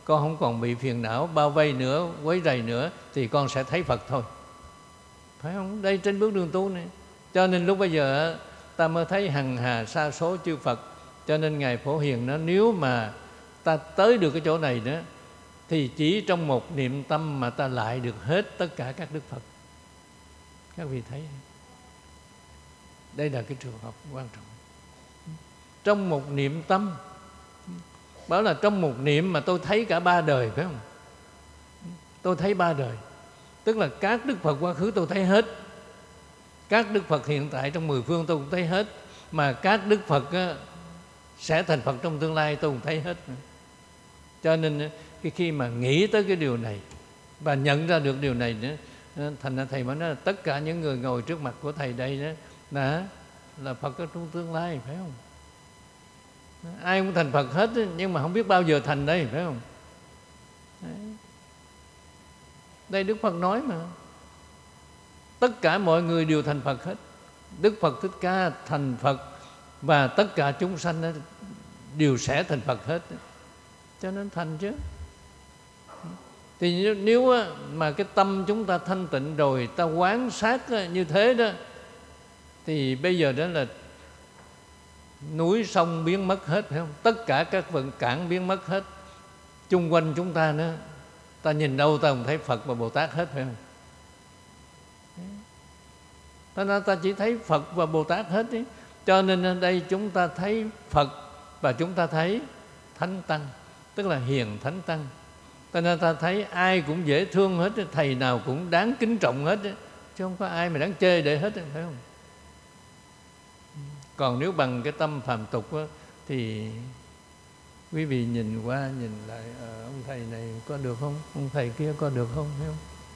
con không còn bị phiền não bao vây nữa, quấy rầy nữa, thì con sẽ thấy Phật thôi. Phải không? Đây trên bước đường tu này. Cho nên lúc bây giờ ta mới thấy hằng hà sa số chư Phật. Cho nên Ngài Phổ Hiền nói, nếu mà ta tới được cái chỗ này nữa, thì chỉ trong một niệm tâm mà ta lại được hết tất cả các Đức Phật. Các vị thấy, đây là cái trường hợp quan trọng. Trong một niệm tâm, bảo là trong một niệm mà tôi thấy cả ba đời, phải không? Tôi thấy ba đời, tức là các Đức Phật quá khứ tôi thấy hết, các Đức Phật hiện tại trong mười phương tôi cũng thấy hết, mà các Đức Phật á, sẽ thành Phật trong tương lai tôi cũng thấy hết. Cho nên khi, khi mà nghĩ tới cái điều này và nhận ra được điều này nữa, thành ra Thầy mới nói là tất cả những người ngồi trước mặt của Thầy đây đó là, là Phật ở trong tương lai, phải không? Ai cũng thành Phật hết, nhưng mà không biết bao giờ thành đây, phải không? Đấy. Đây Đức Phật nói mà, tất cả mọi người đều thành Phật hết. Đức Phật Thích Ca thành Phật, và tất cả chúng sanh đều sẽ thành Phật hết. Cho nên thành chứ. Thì nếu mà cái tâm chúng ta thanh tịnh rồi, ta quán sát như thế đó, thì bây giờ đó là núi sông biến mất hết, phải không? Tất cả các vận cản biến mất hết. Chung quanh chúng ta nữa, ta nhìn đâu ta cũng thấy Phật và Bồ Tát hết, phải không? Ta nói ta chỉ thấy Phật và Bồ Tát hết ấy. Cho nên ở đây chúng ta thấy Phật và chúng ta thấy Thánh Tăng, tức là Hiền Thánh Tăng. Cho nên ta thấy ai cũng dễ thương hết, thầy nào cũng đáng kính trọng hết, chứ không có ai mà đáng chê để hết, phải không? Còn nếu bằng cái tâm phàm tục đó, thì quý vị nhìn qua nhìn lại, à, ông thầy này có được không, ông thầy kia có được không, phải không?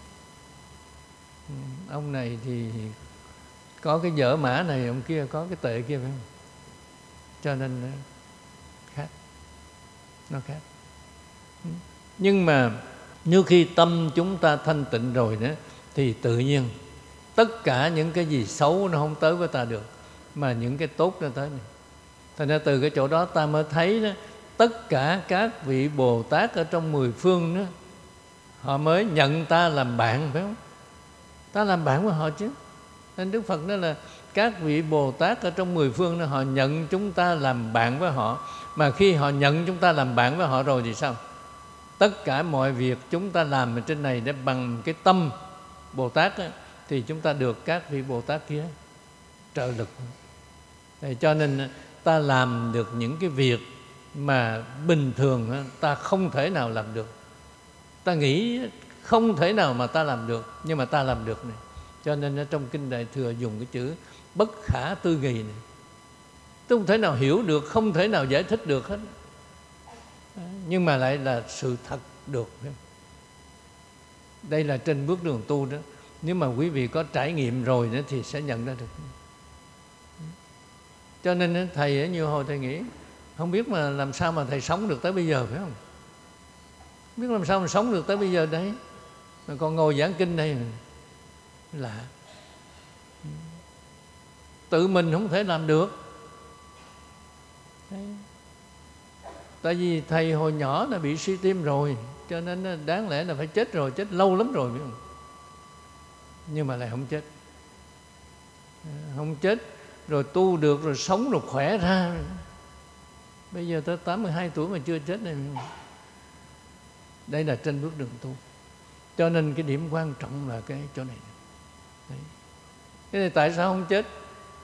Ông này thì có cái dở mã này, ông kia có cái tệ kia, phải không? Cho nên nó khác, nó khác. Nhưng mà nếu khi tâm chúng ta thanh tịnh rồi đó, thì tự nhiên tất cả những cái gì xấu nó không tới với ta được, mà những cái tốt nó tới này. Thành ra từ cái chỗ đó ta mới thấy đó, tất cả các vị Bồ Tát ở trong mười phương đó, họ mới nhận ta làm bạn, phải không? Ta làm bạn với họ chứ. Nên Đức Phật nói là các vị Bồ Tát ở trong mười phương đó, họ nhận chúng ta làm bạn với họ. Mà khi họ nhận chúng ta làm bạn với họ rồi thì sao? Tất cả mọi việc chúng ta làm ở trên này để bằng cái tâm Bồ Tát đó, thì chúng ta được các vị Bồ Tát kia trợ lực. Thế cho nên ta làm được những cái việc mà bình thường ta không thể nào làm được. Ta nghĩ không thể nào mà ta làm được, nhưng mà ta làm được này. Cho nên ở trong Kinh Đại Thừa dùng cái chữ bất khả tư nghì này. Tôi không thể nào hiểu được, không thể nào giải thích được hết, nhưng mà lại là sự thật được. Đây là trên bước đường tu đó. Nếu mà quý vị có trải nghiệm rồi nữa thì sẽ nhận ra được. Cho nên thầy ở nhiều hồi thầy nghĩ không biết mà làm sao mà thầy sống được tới bây giờ, phải không? Không biết làm sao mà sống được tới bây giờ đấy, mà còn ngồi giảng kinh đây lạ. Tự mình không thể làm được. Đấy. Tại vì thầy hồi nhỏ là bị suy tim rồi, cho nên đáng lẽ là phải chết rồi, chết lâu lắm rồi, biết không? Nhưng mà lại không chết. Không chết, rồi tu được, rồi sống, rồi khỏe ra. Bây giờ tới tám mươi hai tuổi mà chưa chết này. Đây là trên bước đường tu. Cho nên cái điểm quan trọng là cái chỗ này. Đấy. Cái này tại sao không chết?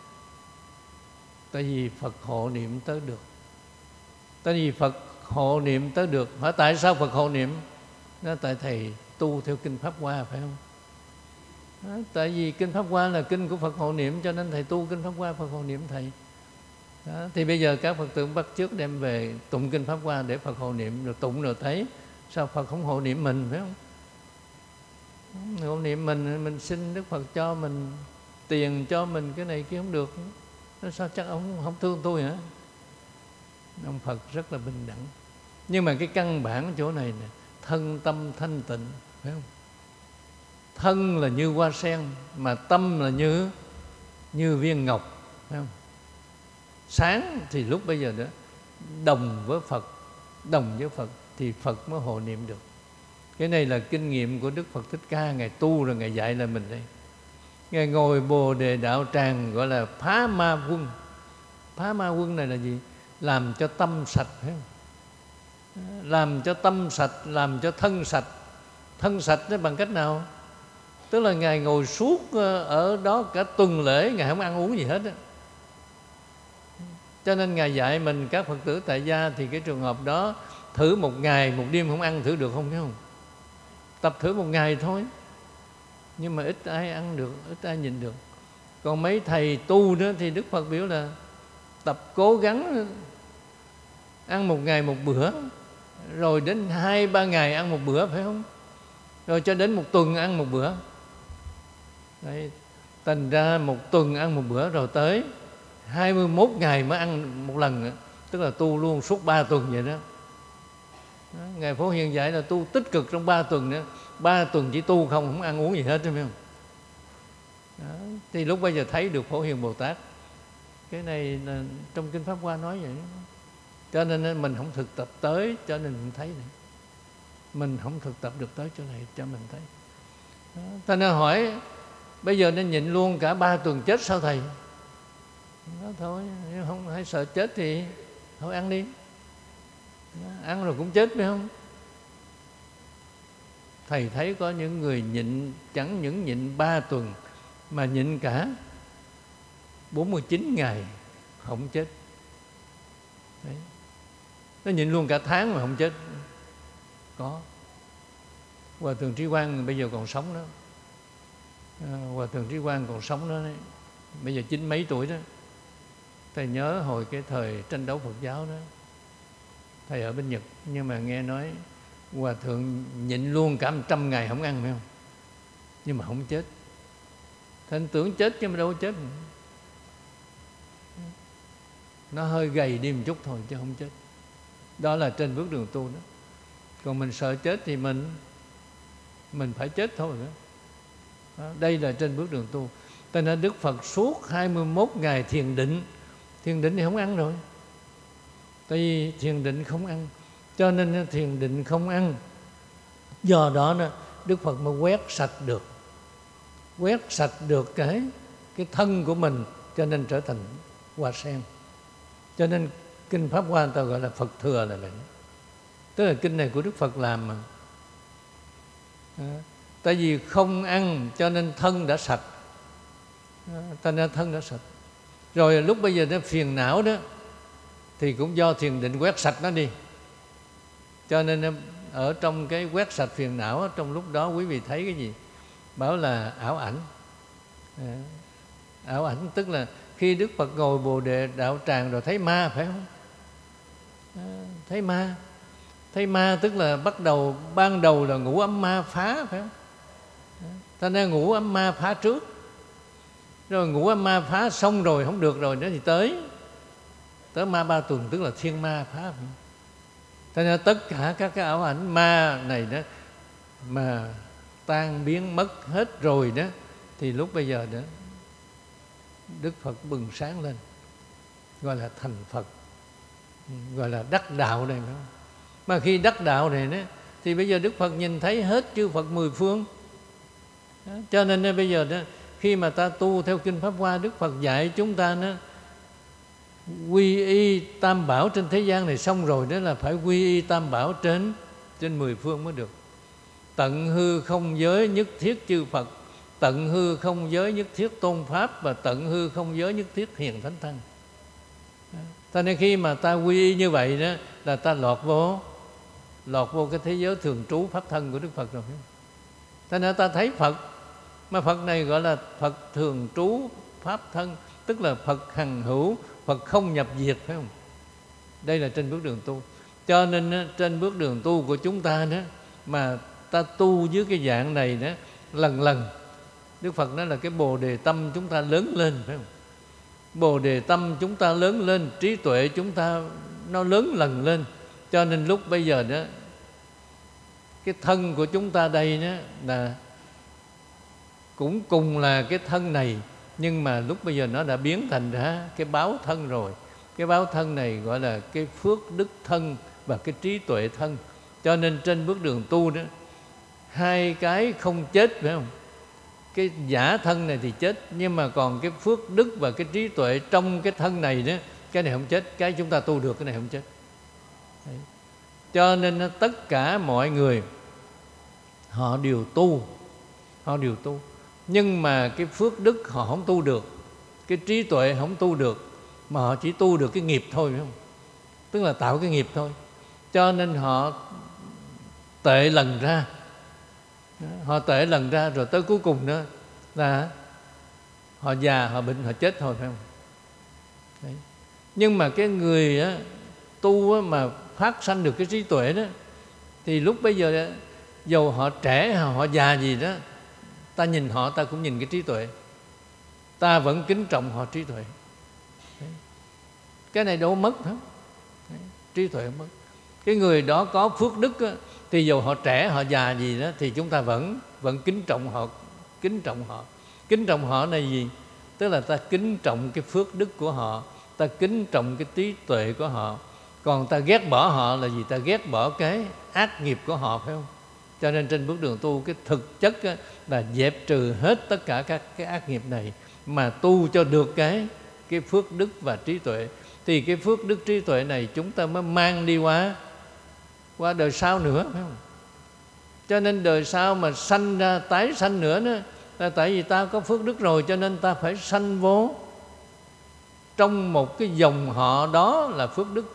Tại vì Phật hộ niệm tới được. Tại vì Phật hộ niệm tới được. Hỏi tại sao Phật hộ niệm? Nó tại thầy tu theo Kinh Pháp Hoa, phải không? Đó, tại vì Kinh Pháp Hoa là kinh của Phật hộ niệm, cho nên thầy tu Kinh Pháp Hoa, Phật hộ niệm thầy. Đó, thì bây giờ các Phật tử bắt chước đem về tụng Kinh Pháp Hoa để Phật hộ niệm, rồi tụng rồi thấy sao Phật không hộ niệm mình, phải không? Hộ niệm mình, mình xin Đức Phật cho mình tiền, cho mình cái này kia không được. Nó sao chắc ông không thương tôi hả? Ông Phật rất là bình đẳng. Nhưng mà cái căn bản chỗ này nè, thân tâm thanh tịnh, phải không? Thân là như hoa sen, mà tâm là như như viên ngọc, phải không? Sáng thì lúc bây giờ đó đồng với Phật, đồng với Phật, thì Phật mới hộ niệm được. Cái này là kinh nghiệm của Đức Phật Thích Ca, Ngài tu rồi Ngài dạy lại mình đây. Ngài ngồi Bồ Đề Đạo Tràng gọi là phá ma quân. Phá ma quân này là gì? Làm cho tâm sạch, phải không? Làm cho tâm sạch, làm cho thân sạch. Thân sạch đó bằng cách nào? Tức là Ngài ngồi suốt ở đó cả tuần lễ, Ngài không ăn uống gì hết đó. Cho nên Ngài dạy mình các Phật tử tại gia thì cái trường hợp đó thử một ngày, một đêm không ăn thử được không, thấy không? Tập thử một ngày thôi. Nhưng mà ít ai ăn được, ít ai nhịn được. Còn mấy thầy tu đó thì Đức Phật biểu là tập cố gắng ăn một ngày một bữa, rồi đến hai ba ngày ăn một bữa, phải không? Rồi cho đến một tuần ăn một bữa. Đấy, thành ra một tuần ăn một bữa, rồi tới hai mươi mốt ngày mới ăn một lần, tức là tu luôn suốt ba tuần vậy đó. Đó, Ngài Phổ Hiền dạy là tu tích cực trong ba tuần nữa. Ba tuần chỉ tu không, không ăn uống gì hết, phải không? Đó, thì lúc bây giờ thấy được Phổ Hiền Bồ Tát. Cái này là trong Kinh Pháp Hoa nói vậy. Cho nên mình không thực tập tới, cho nên mình thấy này. Mình không thực tập được tới chỗ này cho mình thấy. Đó, ta nên hỏi bây giờ nên nhịn luôn cả ba tuần chết sao thầy? Đó thôi, nếu không hay sợ chết thì thôi ăn đi. Đó, ăn rồi cũng chết, phải không? Thầy thấy có những người nhịn chẳng những nhịn ba tuần mà nhịn cả bốn mươi chín ngày không chết. Đấy. Nó nhịn luôn cả tháng mà không chết. Có. Hòa Thượng Trí Quang bây giờ còn sống đó. À, Hòa Thượng Trí Quang còn sống đó đấy. Bây giờ chín mấy tuổi đó. Thầy nhớ hồi cái thời tranh đấu Phật giáo đó, thầy ở bên Nhật, nhưng mà nghe nói Hòa Thượng nhịn luôn cả một trăm ngày không ăn, phải không? Nhưng mà không chết. Thầy tưởng chết chứ mà đâu có chết. Nó hơi gầy đi một chút thôi chứ không chết. Đó là trên bước đường tu đó. Còn mình sợ chết thì mình Mình phải chết thôi đó. Đó, đây là trên bước đường tu. Cho nên Đức Phật suốt hai mươi mốt ngày thiền định. Thiền định thì không ăn rồi. Tại vì thiền định không ăn, cho nên thiền định không ăn. Do đó Đức Phật mới quét sạch được, quét sạch được cái cái thân của mình, cho nên trở thành hoa sen. Cho nên Kinh Pháp Hoa người ta gọi là Phật thừa là vậy. Tức là kinh này của Đức Phật làm mà. À, tại vì không ăn cho nên thân đã sạch. À, cho nên thân đã sạch. Rồi lúc bây giờ nó phiền não đó thì cũng do thiền định quét sạch nó đi. Cho nên ở trong cái quét sạch phiền não, trong lúc đó quý vị thấy cái gì? Bảo là ảo ảnh. À, ảo ảnh tức là khi Đức Phật ngồi Bồ Đề Đạo Tràng rồi thấy ma, phải không? À, thấy ma. Thấy ma tức là bắt đầu, ban đầu là ngũ ấm ma phá, phải không? Ta nên ngũ ấm ma phá trước. Rồi ngũ ấm ma phá xong rồi, không được rồi nữa thì tới Tới ma ba tuần, tức là thiên ma phá. Cho nên tất cả các cái ảo ảnh ma này đó mà tan biến mất hết rồi đó, thì lúc bây giờ đó Đức Phật bừng sáng lên, gọi là thành Phật, gọi là đắc đạo này. Mà khi đắc đạo này đó, thì bây giờ Đức Phật nhìn thấy hết chư Phật mười phương. Đó, cho nên bây giờ đó, khi mà ta tu theo Kinh Pháp Hoa, Đức Phật dạy chúng ta đó, quy y tam bảo trên thế gian này xong rồi đó là phải quy y tam bảo trên trên mười phương mới được. Tận hư không giới nhất thiết chư Phật, tận hư không giới nhất thiết tôn pháp, và tận hư không giới nhất thiết hiền thánh tăng. Cho nên khi mà ta quy y như vậy đó là ta lọt vô lọt vô cái thế giới thường trú pháp thân của Đức Phật rồi. Cho nên ta thấy Phật, mà Phật này gọi là Phật thường trú pháp thân, tức là Phật hằng hữu, Phật không nhập diệt, phải không? Đây là trên bước đường tu. Cho nên trên bước đường tu của chúng ta đó, mà ta tu dưới cái dạng này đó, lần lần Đức Phật nói là cái bồ đề tâm chúng ta lớn lên, phải không? Bồ đề tâm chúng ta lớn lên, trí tuệ chúng ta nó lớn lần lên. Cho nên lúc bây giờ đó, cái thân của chúng ta đây đó là cũng cùng là cái thân này, nhưng mà lúc bây giờ nó đã biến thành ra cái báo thân rồi. Cái báo thân này gọi là cái phước đức thân và cái trí tuệ thân. Cho nên trên bước đường tu đó, hai cái không chết, phải không? Cái giả thân này thì chết, nhưng mà còn cái phước đức và cái trí tuệ trong cái thân này đó, cái này không chết. Cái chúng ta tu được, cái này không chết. Đấy. Cho nên tất cả mọi người họ đều tu, họ đều tu, nhưng mà cái phước đức họ không tu được, cái trí tuệ không tu được, mà họ chỉ tu được cái nghiệp thôi, phải không? Tức là tạo cái nghiệp thôi. Cho nên họ tệ lần ra, họ tệ lần ra rồi tới cuối cùng đó là họ già, họ bệnh, họ chết thôi, phải không? Đấy. Nhưng mà cái người á, tu á, mà phát sanh được cái trí tuệ đó, thì lúc bây giờ đó, dầu họ trẻ họ, họ già gì đó, ta nhìn họ ta cũng nhìn cái trí tuệ, ta vẫn kính trọng họ trí tuệ. Đấy. Cái này đâu mất hả? Đấy. Trí tuệ không mất. Cái người đó có phước đức á, thì dầu họ trẻ họ già gì đó, thì chúng ta vẫn vẫn kính trọng họ, kính trọng họ. Kính trọng họ là gì? Tức là ta kính trọng cái phước đức của họ, ta kính trọng cái trí tuệ của họ. Còn ta ghét bỏ họ là gì? Ta ghét bỏ cái ác nghiệp của họ, phải không? Cho nên trên bước đường tu, cái thực chất á, là dẹp trừ hết tất cả các cái ác nghiệp này, mà tu cho được cái cái phước đức và trí tuệ. Thì cái phước đức trí tuệ này chúng ta mới mang đi qua qua đời sau nữa, phải không? Cho nên đời sau mà sanh ra tái sanh nữa đó, là tại vì ta có phước đức rồi, cho nên ta phải sanh vô trong một cái dòng họ đó là phước đức.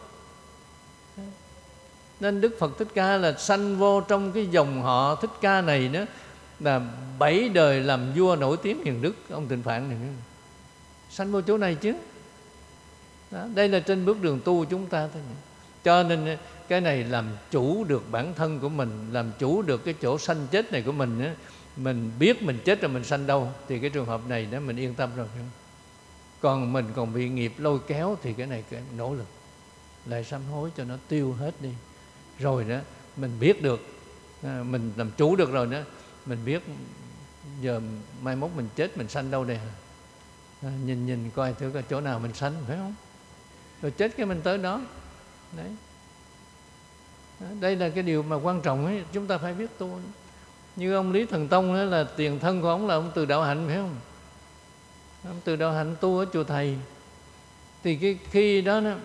Nên Đức Phật Thích Ca là sanh vô trong cái dòng họ Thích Ca này đó, là bảy đời làm vua nổi tiếng hiền đức. Ông Tịnh Phạn này sanh vô chỗ này chứ đó. Đây là trên bước đường tu chúng ta thôi. Cho nên cái này làm chủ được bản thân của mình, làm chủ được cái chỗ sanh chết này của mình đó. Mình biết mình chết rồi mình sanh đâu, thì cái trường hợp này đó mình yên tâm rồi. Còn mình còn bị nghiệp lôi kéo, thì cái này cái nỗ lực lại sám hối cho nó tiêu hết đi. Rồi đó mình biết được, mình làm chủ được rồi đó, mình biết giờ mai mốt mình chết mình sanh đâu đây hả? À, nhìn nhìn coi thử coi chỗ nào mình sanh, phải không? Rồi chết cái mình tới đó. Đấy. Đây là cái điều mà quan trọng ấy, chúng ta phải biết tu. Như ông Lý Thần Tông ấy, là tiền thân của ông là ông Từ Đạo Hạnh, phải không? Ông Từ Đạo Hạnh tu ở chùa Thầy. Thì cái khi đó, đó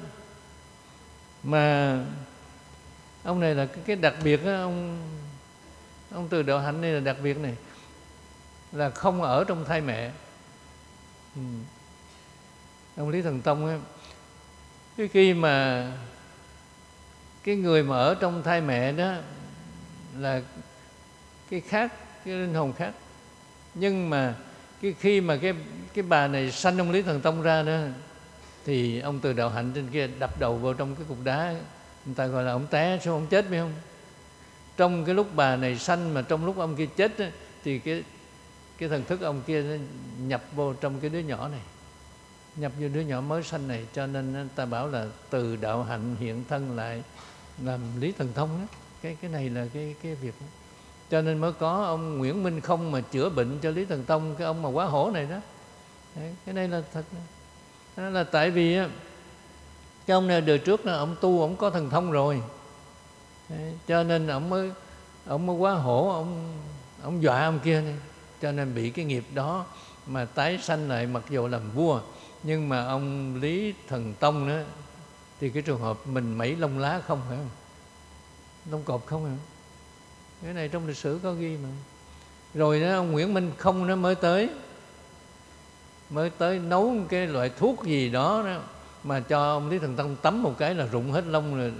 mà ông này là cái, cái đặc biệt đó, ông ông Từ Đạo Hạnh này là đặc biệt này, là không ở trong thai mẹ. Ừ. Ông Lý Thần Tông ấy, cái khi mà cái người mà ở trong thai mẹ đó là cái khác, cái linh hồn khác. Nhưng mà cái khi mà cái cái bà này sanh ông Lý Thần Tông ra đó, thì ông Từ Đạo Hạnh trên kia đập đầu vào trong cái cục đá, người ta gọi là ông té xuống, ông chết, biết không? Trong cái lúc bà này sanh mà trong lúc ông kia chết đó, thì cái cái thần thức ông kia nó nhập vô trong cái đứa nhỏ này, nhập vô đứa nhỏ mới sanh này. Cho nên ta bảo là Từ Đạo Hạnh hiện thân lại làm Lý Thần Thông đó. Cái cái này là cái cái việc đó. Cho nên mới có ông Nguyễn Minh Không mà chữa bệnh cho Lý Thần Tông, cái ông mà quá hổ này đó. Đấy, cái này là thật. Đó là tại vì cái ông này đời trước là ông tu, ông có thần thông rồi. Đấy, cho nên ông mới ông mới quá hổ, ông ông dọa ông kia này. Cho nên bị cái nghiệp đó mà tái sanh lại, mặc dù làm vua. Nhưng mà ông Lý Thần Tông đó, thì cái trường hợp mình mẩy lông lá không, phải không? Lông cọp không, phải không? Cái này trong lịch sử có ghi mà. Rồi đó ông Nguyễn Minh Không nó mới tới mới tới nấu cái loại thuốc gì đó, đó mà cho ông Lý Thần Tông tắm một cái là rụng hết lông rồi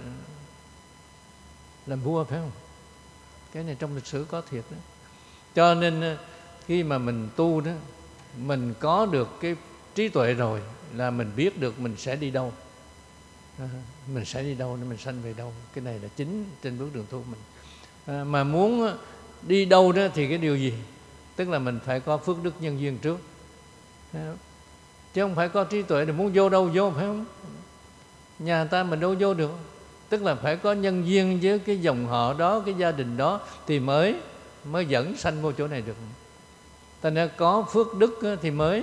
làm vua, phải không? Cái này trong lịch sử có thiệt đó. Cho nên khi mà mình tu đó, mình có được cái trí tuệ rồi là mình biết được mình sẽ đi đâu, à, mình sẽ đi đâu, mình sanh về đâu. Cái này là chính trên bước đường tu mình. À, mà muốn đi đâu đó thì cái điều gì? Tức là mình phải có phước đức nhân duyên trước, à, chứ không phải có trí tuệ thì muốn vô đâu vô, phải không? Nhà ta mình đâu vô được. Tức là phải có nhân duyên với cái dòng họ đó, cái gia đình đó, thì mới mới dẫn sanh vô chỗ này được. Ta nên có phước đức thì mới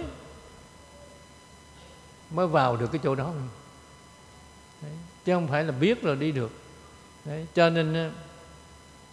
mới vào được cái chỗ đó. Đấy. Chứ không phải là biết rồi đi được. Đấy. Cho nên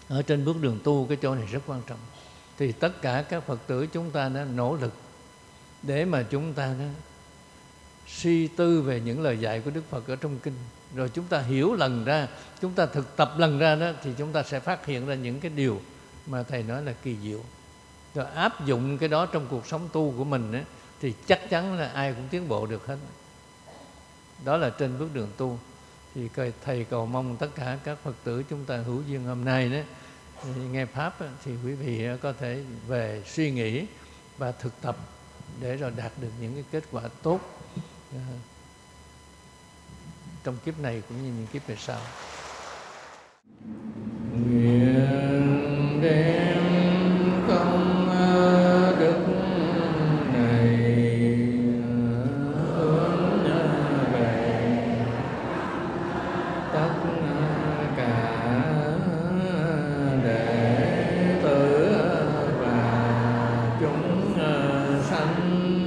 ở trên bước đường tu, cái chỗ này rất quan trọng. Thì tất cả các Phật tử chúng ta đã nỗ lực để mà chúng ta đó suy tư về những lời dạy của Đức Phật ở trong kinh, rồi chúng ta hiểu lần ra, chúng ta thực tập lần ra đó, thì chúng ta sẽ phát hiện ra những cái điều mà Thầy nói là kỳ diệu, rồi áp dụng cái đó trong cuộc sống tu của mình ấy, thì chắc chắn là ai cũng tiến bộ được hết. Đó là trên bước đường tu. Thì Thầy cầu mong tất cả các Phật tử chúng ta hữu duyên hôm nay đó, nghe Pháp đó, thì quý vị có thể về suy nghĩ và thực tập để rồi đạt được những cái kết quả tốt uh, trong kiếp này cũng như những kiếp về sau. Nguyện đem công đức này hướng về tất cả đệ tử và chúng sanh